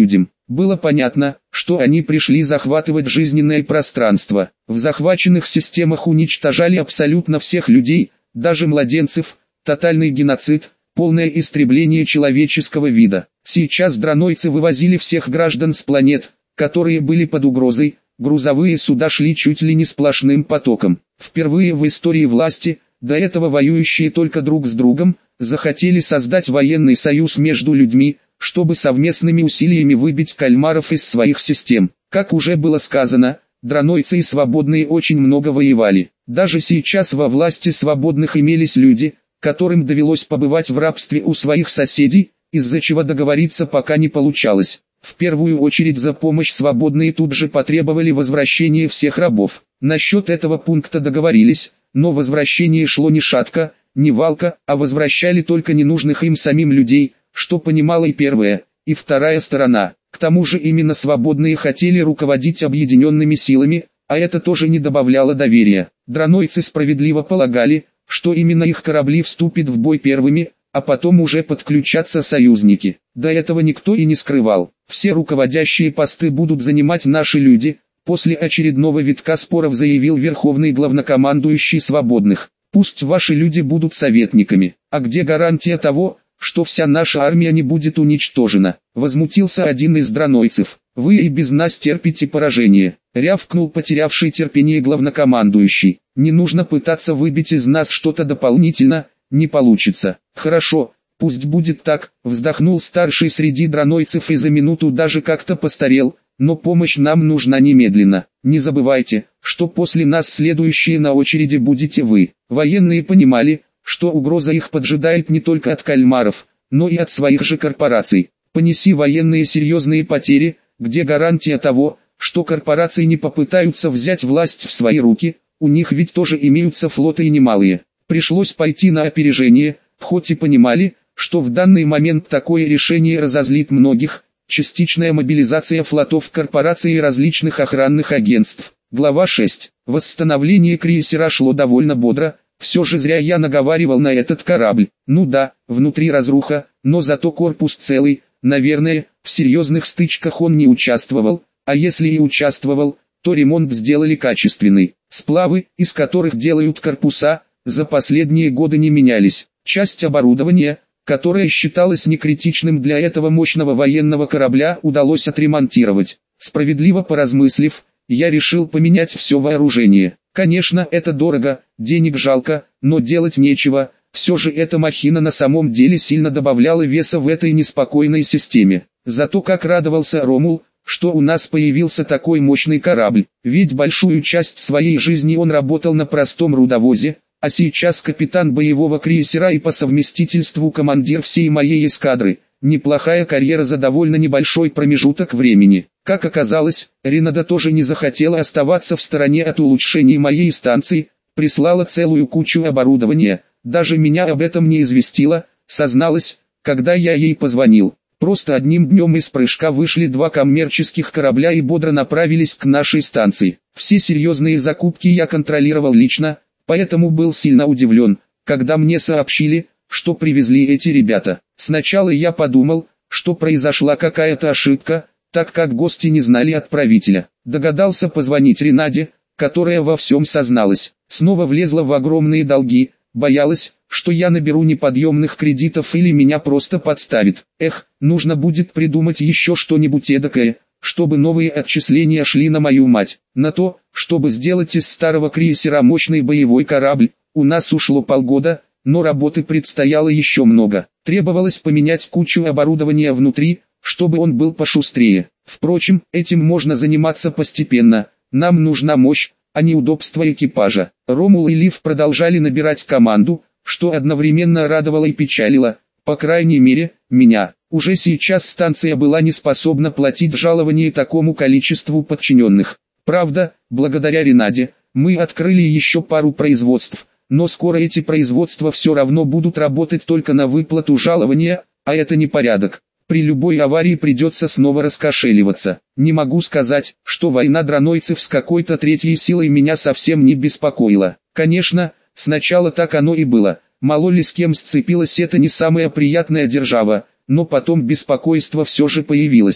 Было понятно, что они пришли захватывать жизненное пространство. В захваченных системах уничтожали абсолютно всех людей, даже младенцев, тотальный геноцид, полное истребление человеческого вида. Сейчас дранойцы вывозили всех граждан с планет, которые были под угрозой, грузовые суда шли чуть ли не сплошным потоком. Впервые в истории власти, до этого воюющие только друг с другом, захотели создать военный союз между людьми, чтобы совместными усилиями выбить кальмаров из своих систем. Как уже было сказано, дранойцы и свободные очень много воевали. Даже сейчас во власти свободных имелись люди, которым довелось побывать в рабстве у своих соседей, из-за чего договориться пока не получалось. В первую очередь за помощь свободные тут же потребовали возвращения всех рабов. Насчет этого пункта договорились, но возвращение шло не шатко, не валко, а возвращали только ненужных им самим людей, что понимала и первая, и вторая сторона. К тому же именно свободные хотели руководить объединенными силами, а это тоже не добавляло доверия. Дранойцы справедливо полагали, что именно их корабли вступят в бой первыми, а потом уже подключатся союзники. До этого никто и не скрывал. Все руководящие посты будут занимать наши люди, после очередного витка споров заявил верховный главнокомандующий свободных. Пусть ваши люди будут советниками. А где гарантия того, что вся наша армия не будет уничтожена? Возмутился один из дранойцев. Вы и без нас терпите поражение. Рявкнул потерявший терпение главнокомандующий. Не нужно пытаться выбить из нас что-то дополнительно, не получится. Хорошо, пусть будет так, вздохнул старший среди дранойцев и за минуту даже как-то постарел, но помощь нам нужна немедленно. Не забывайте, что после нас следующие на очереди будете вы. Военные понимали, что угроза их поджидает не только от кальмаров, но и от своих же корпораций. Понеси военные серьезные потери, где гарантия того, что корпорации не попытаются взять власть в свои руки, у них ведь тоже имеются флоты и немалые. Пришлось пойти на опережение, хоть и понимали, что в данный момент такое решение разозлит многих. Частичная мобилизация флотов корпораций и различных охранных агентств. Глава 6. Восстановление крейсера шло довольно бодро, все же зря я наговаривал на этот корабль. Ну да, внутри разруха, но зато корпус целый, наверное, в серьезных стычках он не участвовал, а если и участвовал, то ремонт сделали качественный. Сплавы, из которых делают корпуса, за последние годы не менялись. Часть оборудования, которое считалось некритичным для этого мощного военного корабля, удалось отремонтировать. Справедливо поразмыслив, я решил поменять все вооружение. Конечно, это дорого, денег жалко, но делать нечего, все же эта махина на самом деле сильно добавляла веса в этой неспокойной системе. Зато как радовался Ромул, что у нас появился такой мощный корабль, ведь большую часть своей жизни он работал на простом рудовозе, а сейчас капитан боевого крейсера и по совместительству командир всей моей эскадры. Неплохая карьера за довольно небольшой промежуток времени. Как оказалось, Ренада тоже не захотела оставаться в стороне от улучшений моей станции, прислала целую кучу оборудования, даже меня об этом не известила, созналась, когда я ей позвонил. Просто одним днем из прыжка вышли 2 коммерческих корабля и бодро направились к нашей станции. Все серьезные закупки я контролировал лично, поэтому был сильно удивлен, когда мне сообщили, что привезли эти ребята. Сначала я подумал, что произошла какая-то ошибка, так как гости не знали отправителя. Догадался позвонить Ренаде, которая во всем созналась. Снова влезла в огромные долги, боялась, что я наберу неподъемных кредитов или меня просто подставит. Эх, нужно будет придумать еще что-нибудь эдакое, чтобы новые отчисления шли на мою мать. На то, чтобы сделать из старого крейсера мощный боевой корабль, у нас ушло полгода, но работы предстояло еще много. Требовалось поменять кучу оборудования внутри, чтобы он был пошустрее. Впрочем, этим можно заниматься постепенно. Нам нужна мощь, а не удобство экипажа. Ромул и Лив продолжали набирать команду, что одновременно радовало и печалило, по крайней мере, меня. Уже сейчас станция была не способна платить жалование такому количеству подчиненных. Правда, благодаря Ренаде, мы открыли еще пару производств, но скоро эти производства все равно будут работать только на выплату жалования, а это не порядок. При любой аварии придется снова раскошеливаться. Не могу сказать, что война дранойцев с какой-то третьей силой меня совсем не беспокоила. Конечно, сначала так оно и было. Мало ли с кем сцепилась эта не самая приятная держава, но потом беспокойство все же появилось.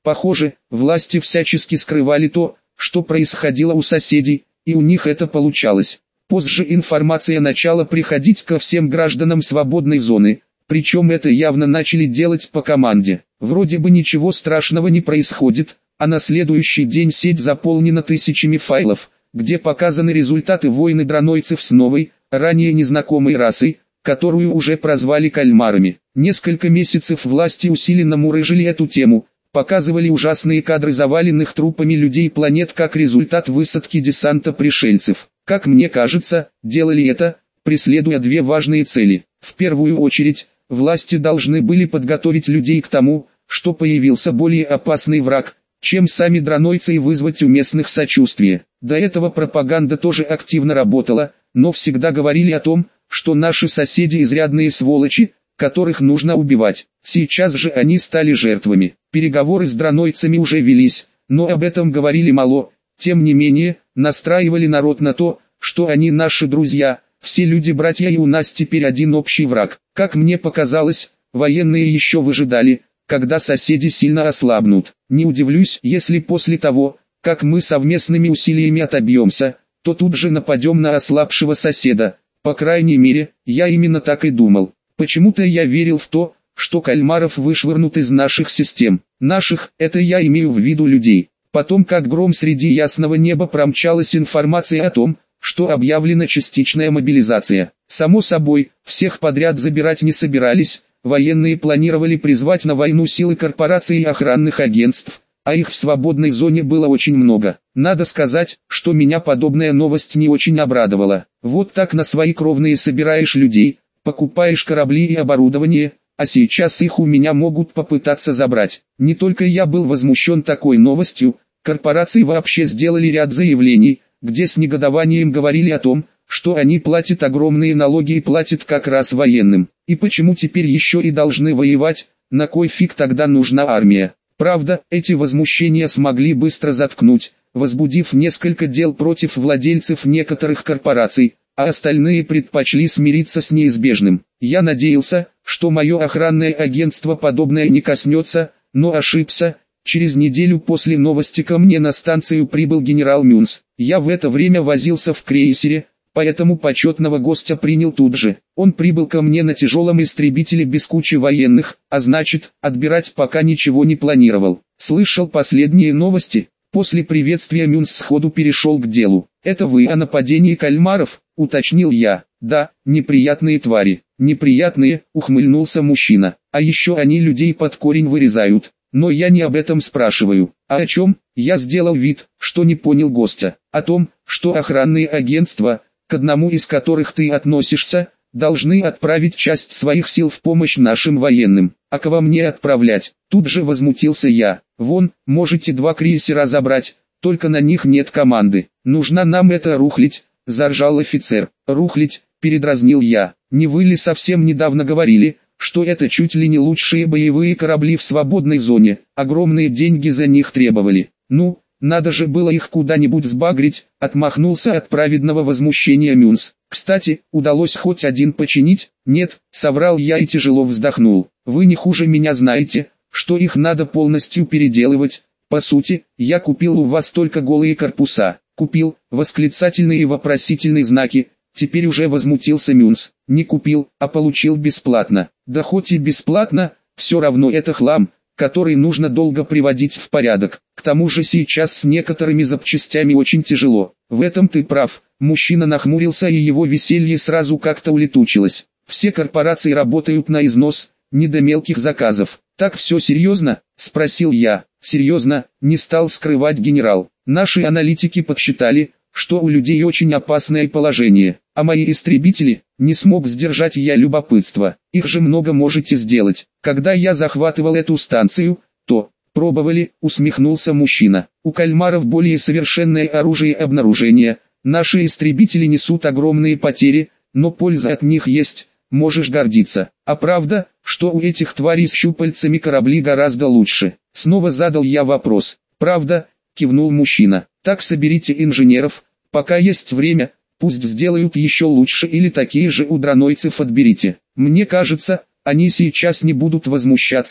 Похоже, власти всячески скрывали то, что происходило у соседей, и у них это получалось. Позже информация начала приходить ко всем гражданам свободной зоны, причем это явно начали делать по команде. Вроде бы ничего страшного не происходит, а на следующий день сеть заполнена тысячами файлов, где показаны результаты войны дронойцев с новой, ранее незнакомой расой, которую уже прозвали кальмарами. Несколько месяцев власти усиленно мурыжили эту тему, показывали ужасные кадры заваленных трупами людей планет как результат высадки десанта пришельцев. Как мне кажется, делали это, преследуя две важные цели. В первую очередь, власти должны были подготовить людей к тому, что появился более опасный враг, чем сами дронойцы, и вызвать у местных сочувствие. До этого пропаганда тоже активно работала, но всегда говорили о том, что наши соседи изрядные сволочи, которых нужно убивать. Сейчас же они стали жертвами. Переговоры с дронойцами уже велись, но об этом говорили мало. Тем не менее, настраивали народ на то, что они наши друзья, все люди-братья, и у нас теперь один общий враг. Как мне показалось, военные еще выжидали, когда соседи сильно ослабнут. Не удивлюсь, если после того, как мы совместными усилиями отобьемся, то тут же нападем на ослабшего соседа. По крайней мере, я именно так и думал. Почему-то я верил в то, что кальмаров вышвырнут из наших систем. Наших, это я имею в виду людей. Потом как гром среди ясного неба промчалась информация о том, что объявлена частичная мобилизация. Само собой, всех подряд забирать не собирались, военные планировали призвать на войну силы корпораций и охранных агентств, а их в свободной зоне было очень много. Надо сказать, что меня подобная новость не очень обрадовала. Вот так на свои кровные собираешь людей, покупаешь корабли и оборудование, а сейчас их у меня могут попытаться забрать. Не только я был возмущен такой новостью, корпорации вообще сделали ряд заявлений, где с негодованием говорили о том, что они платят огромные налоги и платят как раз военным. И почему теперь еще и должны воевать, на кой фиг тогда нужна армия? Правда, эти возмущения смогли быстро заткнуть, возбудив несколько дел против владельцев некоторых корпораций, а остальные предпочли смириться с неизбежным. Я надеялся, что мое охранное агентство подобное не коснется, но ошибся. Через неделю после новости ко мне на станцию прибыл генерал Мюнс. Я в это время возился в крейсере, поэтому почетного гостя принял тут же. Он прибыл ко мне на тяжелом истребителе без кучи военных, а значит, отбирать пока ничего не планировал. Слышал последние новости? После приветствия Мюнс сходу перешел к делу. «Это вы о нападении кальмаров?» — уточнил я. «Да, неприятные твари». «Неприятные», — ухмыльнулся мужчина. «А еще они людей под корень вырезают. Но я не об этом спрашиваю». «А о чем?» Я сделал вид, что не понял гостя. «О том, что охранные агентства, к одному из которых ты относишься, должны отправить часть своих сил в помощь нашим военным. А кого мне отправлять?» Тут же возмутился я. «Вон, можете 2 крейсера забрать, только на них нет команды. Нужна нам эта рухлядь», — заржал офицер. «Рухлядь», — передразнил я. «Не вы ли совсем недавно говорили, что это чуть ли не лучшие боевые корабли в свободной зоне, огромные деньги за них требовали? Ну, надо же было их куда-нибудь сбагрить», — отмахнулся от праведного возмущения Мюнс. «Кстати, удалось хоть один починить?» «Нет», — соврал я и тяжело вздохнул. «Вы не хуже меня знаете, что их надо полностью переделывать. По сути, я купил у вас только голые корпуса». «Купил», восклицательные и вопросительные знаки. Теперь уже возмутился Мюнс. «Не купил, а получил бесплатно». «Да хоть и бесплатно, все равно это хлам, который нужно долго приводить в порядок. К тому же сейчас с некоторыми запчастями очень тяжело». «В этом ты прав». Мужчина нахмурился, и его веселье сразу как-то улетучилось. «Все корпорации работают на износ, не до мелких заказов». «Так все серьезно?» – спросил я. «Серьезно», – не стал скрывать генерал. «Наши аналитики подсчитали, что у людей очень опасное положение, а мои истребители, не смог сдержать я любопытство. Их же много можете сделать. Когда я захватывал эту станцию, то пробовали», — усмехнулся мужчина. «У кальмаров более совершенное оружие обнаружения. Наши истребители несут огромные потери, но польза от них есть, можешь гордиться. А правда, что у этих тварей с щупальцами корабли гораздо лучше?» Снова задал я вопрос. «Правда?» — кивнул мужчина. «Так соберите инженеров, пока есть время, пусть сделают еще лучше или такие же у дронойцев отберите. Мне кажется, они сейчас не будут возмущаться»,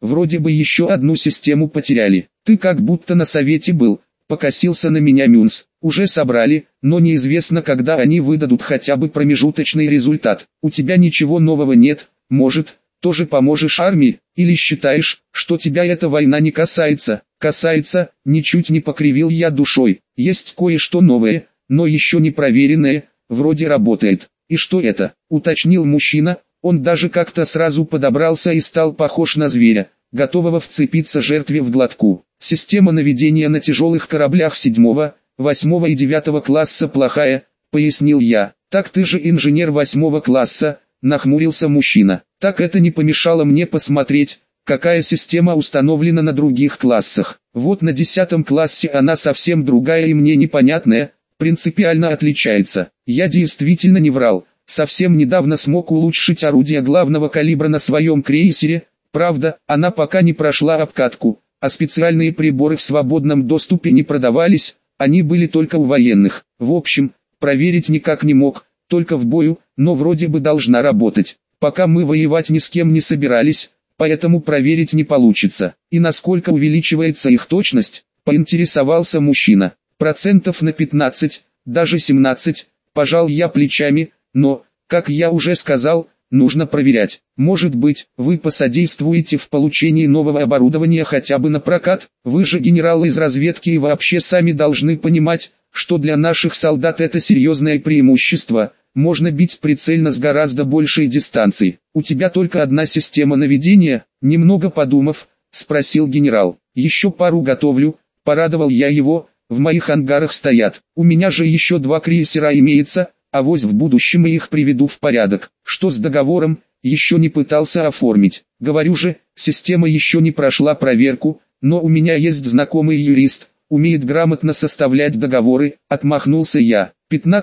Вроде бы еще одну систему потеряли. Ты как будто на совете был, покосился на меня Мюнс. Уже собрали, но неизвестно, когда они выдадут хотя бы промежуточный результат. У тебя ничего нового нет, может, тоже поможешь армии, или считаешь, что тебя эта война не касается? Касается, ничуть не покривил я душой. Есть кое-что новое, но еще не проверенное, вроде работает. И что это? Уточнил мужчина. Он даже как-то сразу подобрался и стал похож на зверя, готового вцепиться жертве в глотку. Система наведения на тяжелых кораблях 7, 8 и 9 класса плохая, пояснил я. Так ты же инженер 8 класса, нахмурился мужчина. Так это не помешало мне посмотреть, какая система установлена на других классах. Вот на 10 классе она совсем другая и мне непонятная, принципиально отличается. Я действительно не врал. Совсем недавно смог улучшить орудие главного калибра на своем крейсере, правда, она пока не прошла обкатку, а специальные приборы в свободном доступе не продавались, они были только у военных. В общем, проверить никак не мог, только в бою, но вроде бы должна работать. Пока мы воевать ни с кем не собирались, поэтому проверить не получится. И насколько увеличивается их точность, поинтересовался мужчина. Процентов на 15, даже 17, пожал я плечами. Но, как я уже сказал, нужно проверять. Может быть, вы посодействуете в получении нового оборудования хотя бы на прокат? Вы же генералы из разведки и вообще сами должны понимать, что для наших солдат это серьезное преимущество. Можно бить прицельно с гораздо большей дистанции. У тебя только одна система наведения? Немного подумав, спросил генерал. Еще пару готовлю, порадовал я его, в моих ангарах стоят. У меня же еще 2 крейсера имеется. Авось в будущем я их приведу в порядок. Что с договором, еще не пытался оформить. Говорю же, система еще не прошла проверку, но у меня есть знакомый юрист, умеет грамотно составлять договоры, отмахнулся я.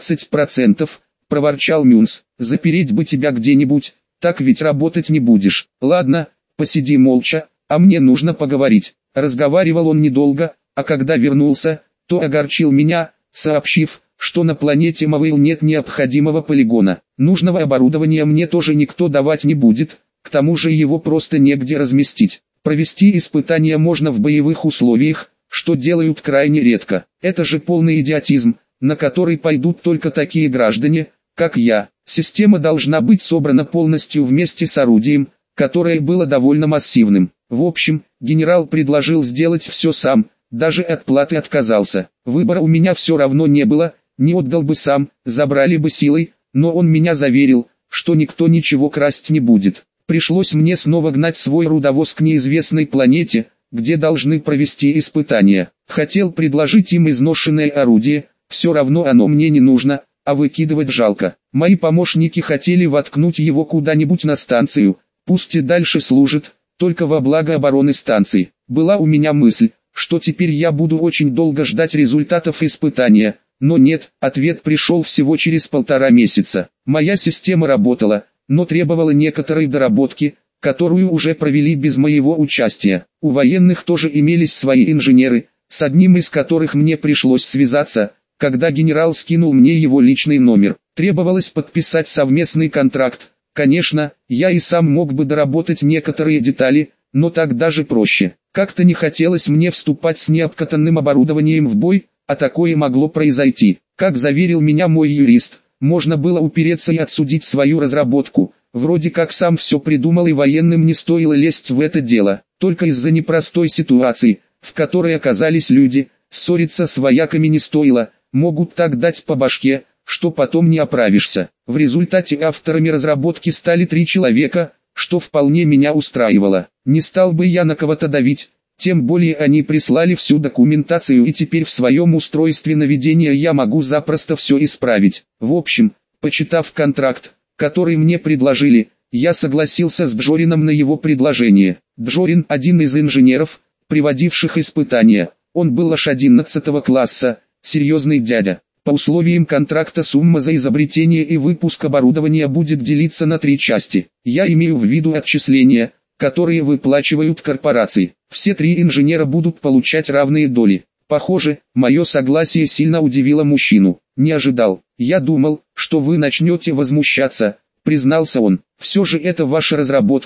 15%, проворчал Мюнс, запереть бы тебя где-нибудь, так ведь работать не будешь. Ладно, посиди молча, а мне нужно поговорить. Разговаривал он недолго, а когда вернулся, то огорчил меня, сообщив, что на планете Мавейл нет необходимого полигона. Нужного оборудования мне тоже никто давать не будет, к тому же его просто негде разместить. Провести испытания можно в боевых условиях, что делают крайне редко. Это же полный идиотизм, на который пойдут только такие граждане, как я. Система должна быть собрана полностью вместе с орудием, которое было довольно массивным. В общем, генерал предложил сделать все сам, даже от платы отказался. Выбора у меня все равно не было. Не отдал бы сам, забрали бы силой, но он меня заверил, что никто ничего красть не будет. Пришлось мне снова гнать свой рудовоз к неизвестной планете, где должны провести испытания. Хотел предложить им изношенное орудие, все равно оно мне не нужно, а выкидывать жалко. Мои помощники хотели воткнуть его куда-нибудь на станцию, пусть и дальше служит, только во благо обороны станции. Была у меня мысль, что теперь я буду очень долго ждать результатов испытания. Но нет, ответ пришел всего через 1,5 месяца. Моя система работала, но требовала некоторой доработки, которую уже провели без моего участия. У военных тоже имелись свои инженеры, с одним из которых мне пришлось связаться, когда генерал скинул мне его личный номер. Требовалось подписать совместный контракт. Конечно, я и сам мог бы доработать некоторые детали, но так даже проще. Как-то не хотелось мне вступать с необкатанным оборудованием в бой, а такое могло произойти. Как заверил меня мой юрист, можно было упереться и отсудить свою разработку. Вроде как сам все придумал и военным не стоило лезть в это дело. Только из-за непростой ситуации, в которой оказались люди, ссориться с вояками не стоило, могут так дать по башке, что потом не оправишься. В результате авторами разработки стали 3 человека, что вполне меня устраивало. Не стал бы я на кого-то давить. Тем более они прислали всю документацию и теперь в своем устройстве наведения я могу запросто все исправить. В общем, почитав контракт, который мне предложили, я согласился с Джорином на его предложение. Джорин – один из инженеров, приводивших испытания. Он был аж 11 класса, серьезный дядя. По условиям контракта сумма за изобретение и выпуск оборудования будет делиться на 3 части. Я имею в виду отчисления, которые выплачивают корпорации. Все 3 инженера будут получать равные доли. Похоже, мое согласие сильно удивило мужчину. Не ожидал. Я думал, что вы начнете возмущаться, признался он. Все же это ваша разработка,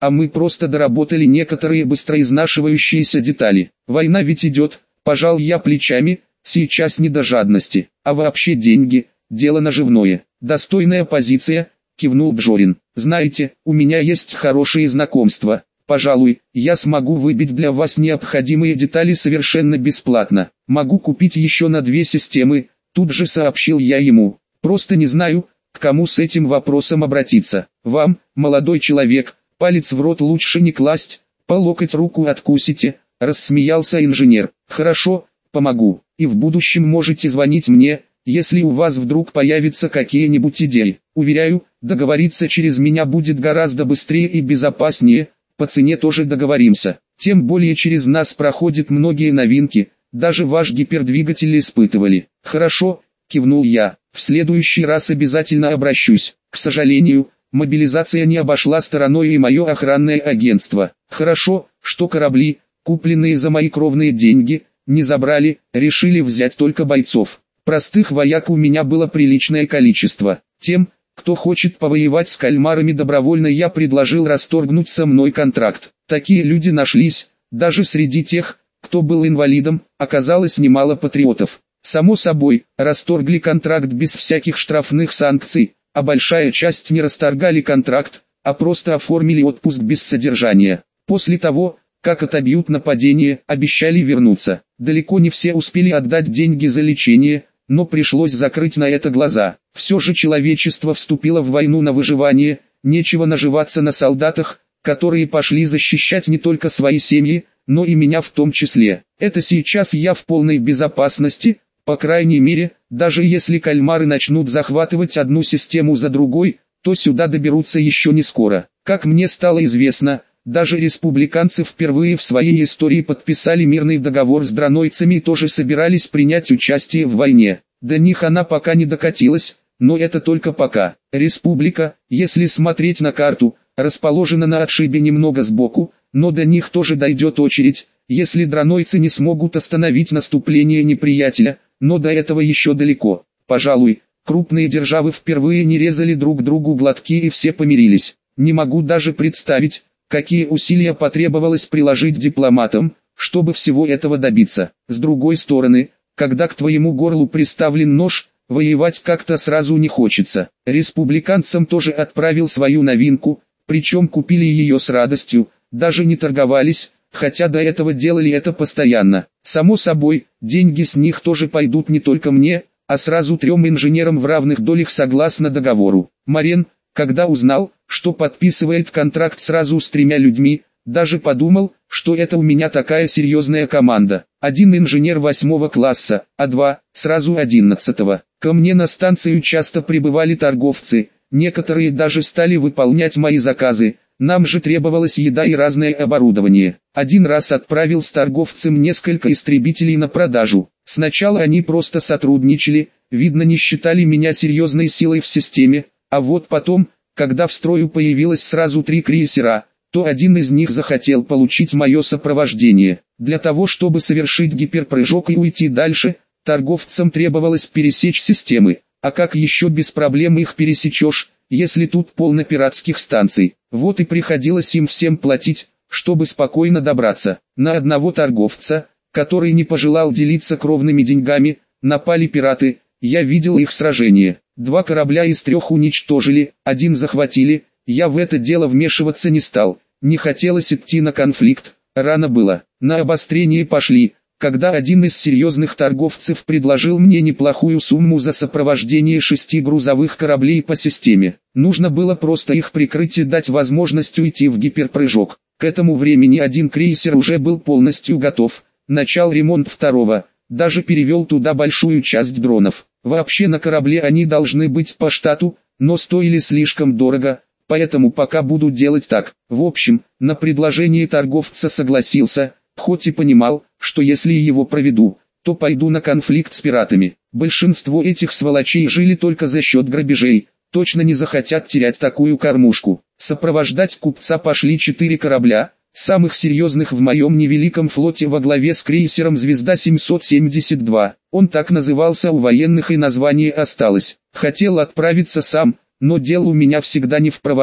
а мы просто доработали некоторые быстроизнашивающиеся детали. Война ведь идет, пожал я плечами, сейчас не до жадности, а вообще деньги, дело наживное. Достойная позиция, кивнул Бжорин. Знаете, у меня есть хорошие знакомства. Пожалуй, я смогу выбить для вас необходимые детали совершенно бесплатно. Могу купить еще на 2 системы, тут же сообщил я ему. Просто не знаю, к кому с этим вопросом обратиться. Вам, молодой человек, палец в рот лучше не класть, по локоть руку откусите, рассмеялся инженер. Хорошо, помогу, и в будущем можете звонить мне, если у вас вдруг появятся какие-нибудь идеи. Уверяю, договориться через меня будет гораздо быстрее и безопаснее. По цене тоже договоримся. Тем более через нас проходят многие новинки, даже ваш гипердвигатель испытывали. Хорошо, кивнул я, в следующий раз обязательно обращусь. К сожалению, мобилизация не обошла стороной и мое охранное агентство. Хорошо, что корабли, купленные за мои кровные деньги, не забрали, решили взять только бойцов. Простых вояк у меня было приличное количество. Тем, кто хочет повоевать с кальмарами добровольно, я предложил расторгнуть со мной контракт. Такие люди нашлись, даже среди тех, кто был инвалидом, оказалось немало патриотов. Само собой, расторгли контракт без всяких штрафных санкций, а большая часть не расторгали контракт, а просто оформили отпуск без содержания. После того, как отобьют нападение, обещали вернуться. Далеко не все успели отдать деньги за лечение, но пришлось закрыть на это глаза. Все же человечество вступило в войну на выживание, нечего наживаться на солдатах, которые пошли защищать не только свои семьи, но и меня в том числе. Это сейчас я в полной безопасности, по крайней мере, даже если кальмары начнут захватывать одну систему за другой, то сюда доберутся еще не скоро. Как мне стало известно, даже республиканцы впервые в своей истории подписали мирный договор с дронойцами и тоже собирались принять участие в войне. До них она пока не докатилась, но это только пока. Республика, если смотреть на карту, расположена на отшибе немного сбоку, но до них тоже дойдет очередь, если дронойцы не смогут остановить наступление неприятеля, но до этого еще далеко. Пожалуй, крупные державы впервые не резали друг другу глотки и все помирились. Не могу даже представить, какие усилия потребовалось приложить дипломатам, чтобы всего этого добиться. С другой стороны, когда к твоему горлу приставлен нож, воевать как-то сразу не хочется. Республиканцам тоже отправил свою новинку, причем купили ее с радостью, даже не торговались, хотя до этого делали это постоянно. Само собой, деньги с них тоже пойдут не только мне, а сразу 3 инженерам в равных долях согласно договору. Марен, когда узнал, что подписывает контракт сразу с 3 людьми, даже подумал, что это у меня такая серьезная команда. 1 инженер 8 класса, а 2, сразу 11-го. Ко мне на станцию часто прибывали торговцы, некоторые даже стали выполнять мои заказы, нам же требовалась еда и разное оборудование. Один раз отправил с торговцем несколько истребителей на продажу. Сначала они просто сотрудничали, видно не считали меня серьезной силой в системе, а вот потом, когда в строю появилось сразу 3 крейсера, то один из них захотел получить мое сопровождение. Для того чтобы совершить гиперпрыжок и уйти дальше, торговцам требовалось пересечь системы, а как еще без проблем их пересечешь, если тут полно пиратских станций. Вот и приходилось им всем платить, чтобы спокойно добраться. На одного торговца, который не пожелал делиться кровными деньгами, напали пираты, я видел их сражение. 2 корабля из 3 уничтожили, 1 захватили, я в это дело вмешиваться не стал, не хотелось идти на конфликт, рано было. На обострение пошли, когда один из серьезных торговцев предложил мне неплохую сумму за сопровождение 6 грузовых кораблей по системе. Нужно было просто их прикрыть и дать возможность уйти в гиперпрыжок. К этому времени 1 крейсер уже был полностью готов, начал ремонт 2-го, даже перевел туда большую часть дронов. Вообще на корабле они должны быть по штату, но стоили слишком дорого, поэтому пока буду делать так. В общем, на предложение торговца согласился, хоть и понимал, что если его проведу, то пойду на конфликт с пиратами. Большинство этих сволочей жили только за счет грабежей, точно не захотят терять такую кормушку. Сопровождать купца пошли 4 корабля, самых серьезных в моем невеликом флоте во главе с крейсером «Звезда-772». Он так назывался у военных и название осталось. Хотел отправиться сам, но дел у меня всегда не в проворот.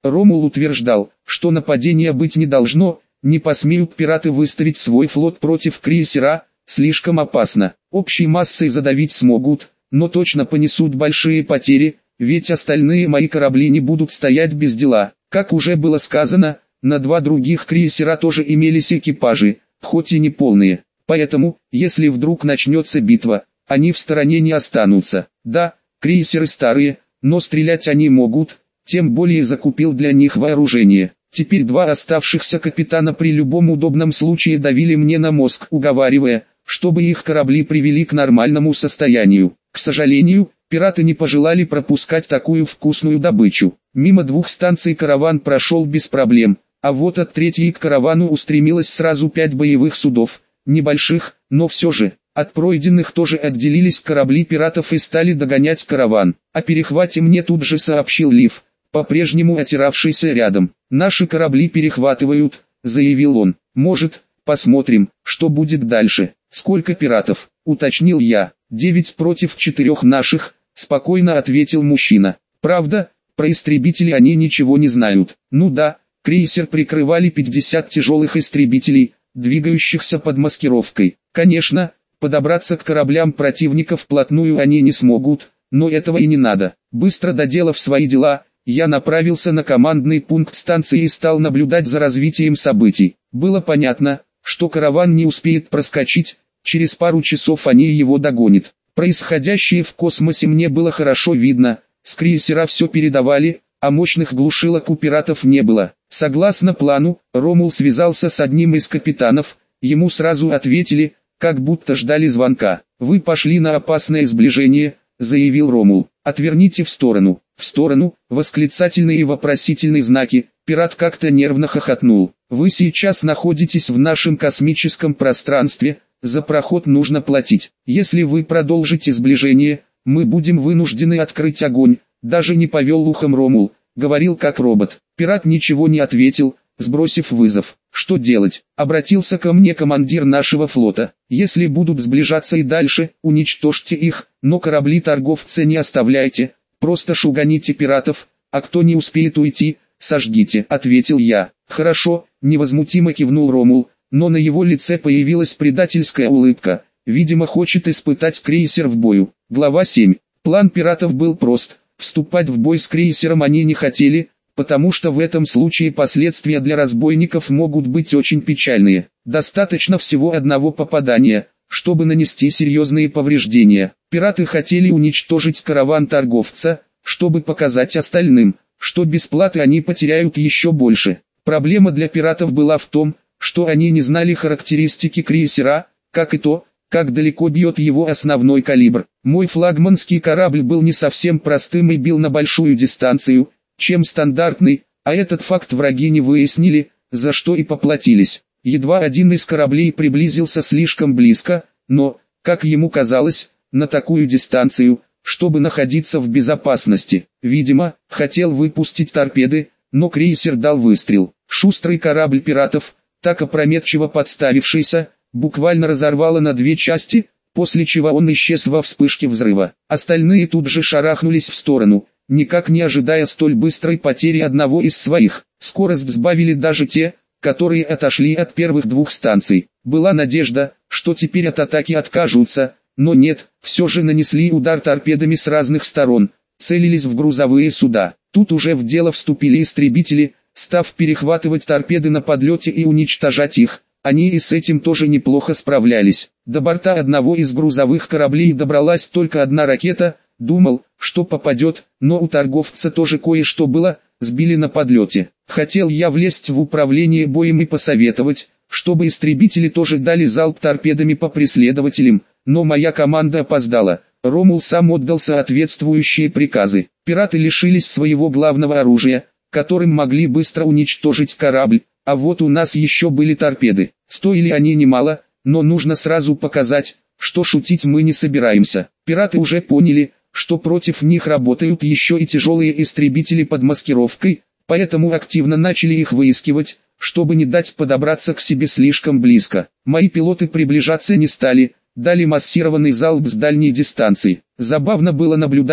Ромул утверждал, что нападения быть не должно, не посмеют пираты выставить свой флот против крейсера, слишком опасно. Общей массой задавить смогут, но точно понесут большие потери, ведь остальные мои корабли не будут стоять без дела. Как уже было сказано, на 2 других крейсера тоже имелись экипажи, хоть и не полные. Поэтому, если вдруг начнется битва, они в стороне не останутся. Да, крейсеры старые, но стрелять они могут, тем более закупил для них вооружение. Теперь 2 оставшихся капитана при любом удобном случае давили мне на мозг, уговаривая, чтобы их корабли привели к нормальному состоянию. К сожалению, пираты не пожелали пропускать такую вкусную добычу. Мимо 2 станций караван прошел без проблем, а вот от 3-й к каравану устремилось сразу 5 боевых судов, небольших, но все же. От пройденных тоже отделились корабли пиратов и стали догонять караван. О перехвате мне тут же сообщил Лив, по-прежнему отиравшийся рядом. «Наши корабли перехватывают», — заявил он. «Может, посмотрим, что будет дальше». «Сколько пиратов?» — уточнил я. 9 против 4 наших», — спокойно ответил мужчина. «Правда, про истребители они ничего не знают». «Ну да, крейсер прикрывали 50 тяжелых истребителей, двигающихся под маскировкой. Конечно, подобраться к кораблям противника вплотную они не смогут, но этого и не надо». Быстро доделав свои дела, я направился на командный пункт станции и стал наблюдать за развитием событий. Было понятно, что караван не успеет проскочить, через пару часов они его догонят. Происходящее в космосе мне было хорошо видно, с крейсера все передавали, а мощных глушилок у пиратов не было. Согласно плану, Ромул связался с одним из капитанов, ему сразу ответили, как будто ждали звонка. «Вы пошли на опасное сближение», — заявил Ромул. «Отверните в сторону». «В сторону», восклицательные и вопросительные знаки, пират как-то нервно хохотнул. «Вы сейчас находитесь в нашем космическом пространстве, за проход нужно платить. Если вы продолжите сближение, мы будем вынуждены открыть огонь». Даже не повел ухом Ромул, говорил как робот. Пират ничего не ответил, сбросив вызов. «Что делать?» — обратился ко мне командир нашего флота. «Если будут сближаться и дальше, уничтожьте их, но корабли торговца не оставляйте. Просто шуганите пиратов, а кто не успеет уйти, сожгите», — ответил я. «Хорошо», — невозмутимо кивнул Ромул, но на его лице появилась предательская улыбка. Видимо, хочет испытать крейсер в бою. Глава 7. План пиратов был прост. Вступать в бой с крейсером они не хотели, потому что в этом случае последствия для разбойников могут быть очень печальные. Достаточно всего одного попадания, чтобы нанести серьезные повреждения. Пираты хотели уничтожить караван торговца, чтобы показать остальным, что без платы они потеряют еще больше. Проблема для пиратов была в том, что они не знали характеристики крейсера, как и то, как далеко бьет его основной калибр. Мой флагманский корабль был не совсем простым и бил на большую дистанцию, чем стандартный, а этот факт враги не выяснили, за что и поплатились. Едва один из кораблей приблизился слишком близко, но, как ему казалось, на такую дистанцию, чтобы находиться в безопасности. Видимо, хотел выпустить торпеды, но крейсер дал выстрел. Шустрый корабль пиратов, так опрометчиво подставившийся, буквально разорвало на 2 части, после чего он исчез во вспышке взрыва. Остальные тут же шарахнулись в сторону, никак не ожидая столь быстрой потери одного из своих. Скорость сбавили даже те, которые отошли от первых 2 станций. Была надежда, что теперь от атаки откажутся, но нет, все же нанесли удар торпедами с разных сторон, целились в грузовые суда. Тут уже в дело вступили истребители, став перехватывать торпеды на подлете и уничтожать их. Они и с этим тоже неплохо справлялись. До борта одного из грузовых кораблей добралась только одна ракета, думал, что попадет, но у торговца тоже кое-что было, сбили на подлете. Хотел я влезть в управление боем и посоветовать, чтобы истребители тоже дали залп торпедами по преследователям, но моя команда опоздала. Ромул сам отдал соответствующие приказы. Пираты лишились своего главного оружия, которым могли быстро уничтожить корабль. А вот у нас еще были торпеды. Стоили они немало, но нужно сразу показать, что шутить мы не собираемся. Пираты уже поняли, что против них работают еще и тяжелые истребители под маскировкой, поэтому активно начали их выискивать, чтобы не дать подобраться к себе слишком близко. Мои пилоты приближаться не стали, дали массированный залп с дальней дистанции. Забавно было наблюдать,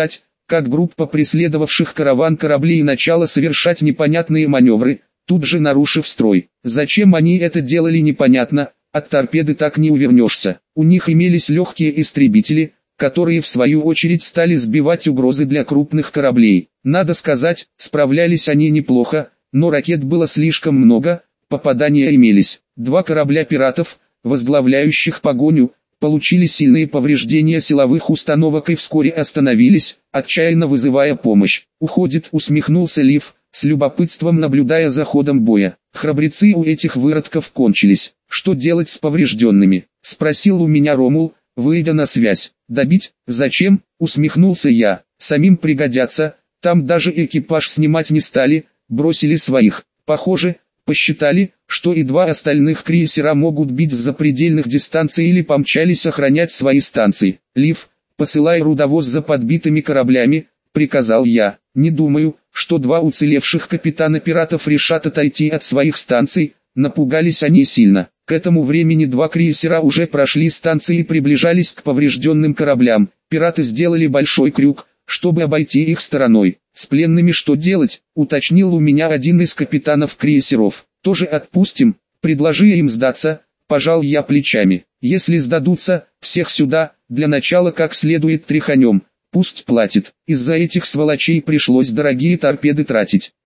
как группа преследовавших караван кораблей начала совершать непонятные маневры, тут же нарушив строй. Зачем они это делали, непонятно, от торпеды так не увернешься. У них имелись легкие истребители, которые в свою очередь стали сбивать угрозы для крупных кораблей. Надо сказать, справлялись они неплохо, но ракет было слишком много, попадания имелись. 2 корабля пиратов, возглавляющих погоню, получили сильные повреждения силовых установок и вскоре остановились, отчаянно вызывая помощь. «Уходит», усмехнулся Лив, с любопытством наблюдая за ходом боя. «Храбрецы у этих выродков кончились. Что делать с поврежденными?» — спросил у меня Ромул, выйдя на связь. «Добить? Зачем?» — усмехнулся я. «Самим пригодятся, там даже экипаж снимать не стали, бросили своих. Похоже, посчитали, что и 2 остальных крейсера могут бить с запредельных дистанций или помчались охранять свои станции. Лив, посылай рудовоз за подбитыми кораблями», — приказал я. «Не думаю, что 2 уцелевших капитана пиратов решат отойти от своих станций, напугались они сильно». К этому времени 2 крейсера уже прошли станции и приближались к поврежденным кораблям. Пираты сделали большой крюк, чтобы обойти их стороной. «С пленными что делать?» — уточнил у меня один из капитанов крейсеров. «Тоже отпустим, предложи им сдаться», — пожал я плечами. «Если сдадутся, всех сюда, для начала как следует тряханем, пусть платит. Из-за этих сволочей пришлось дорогие торпеды тратить».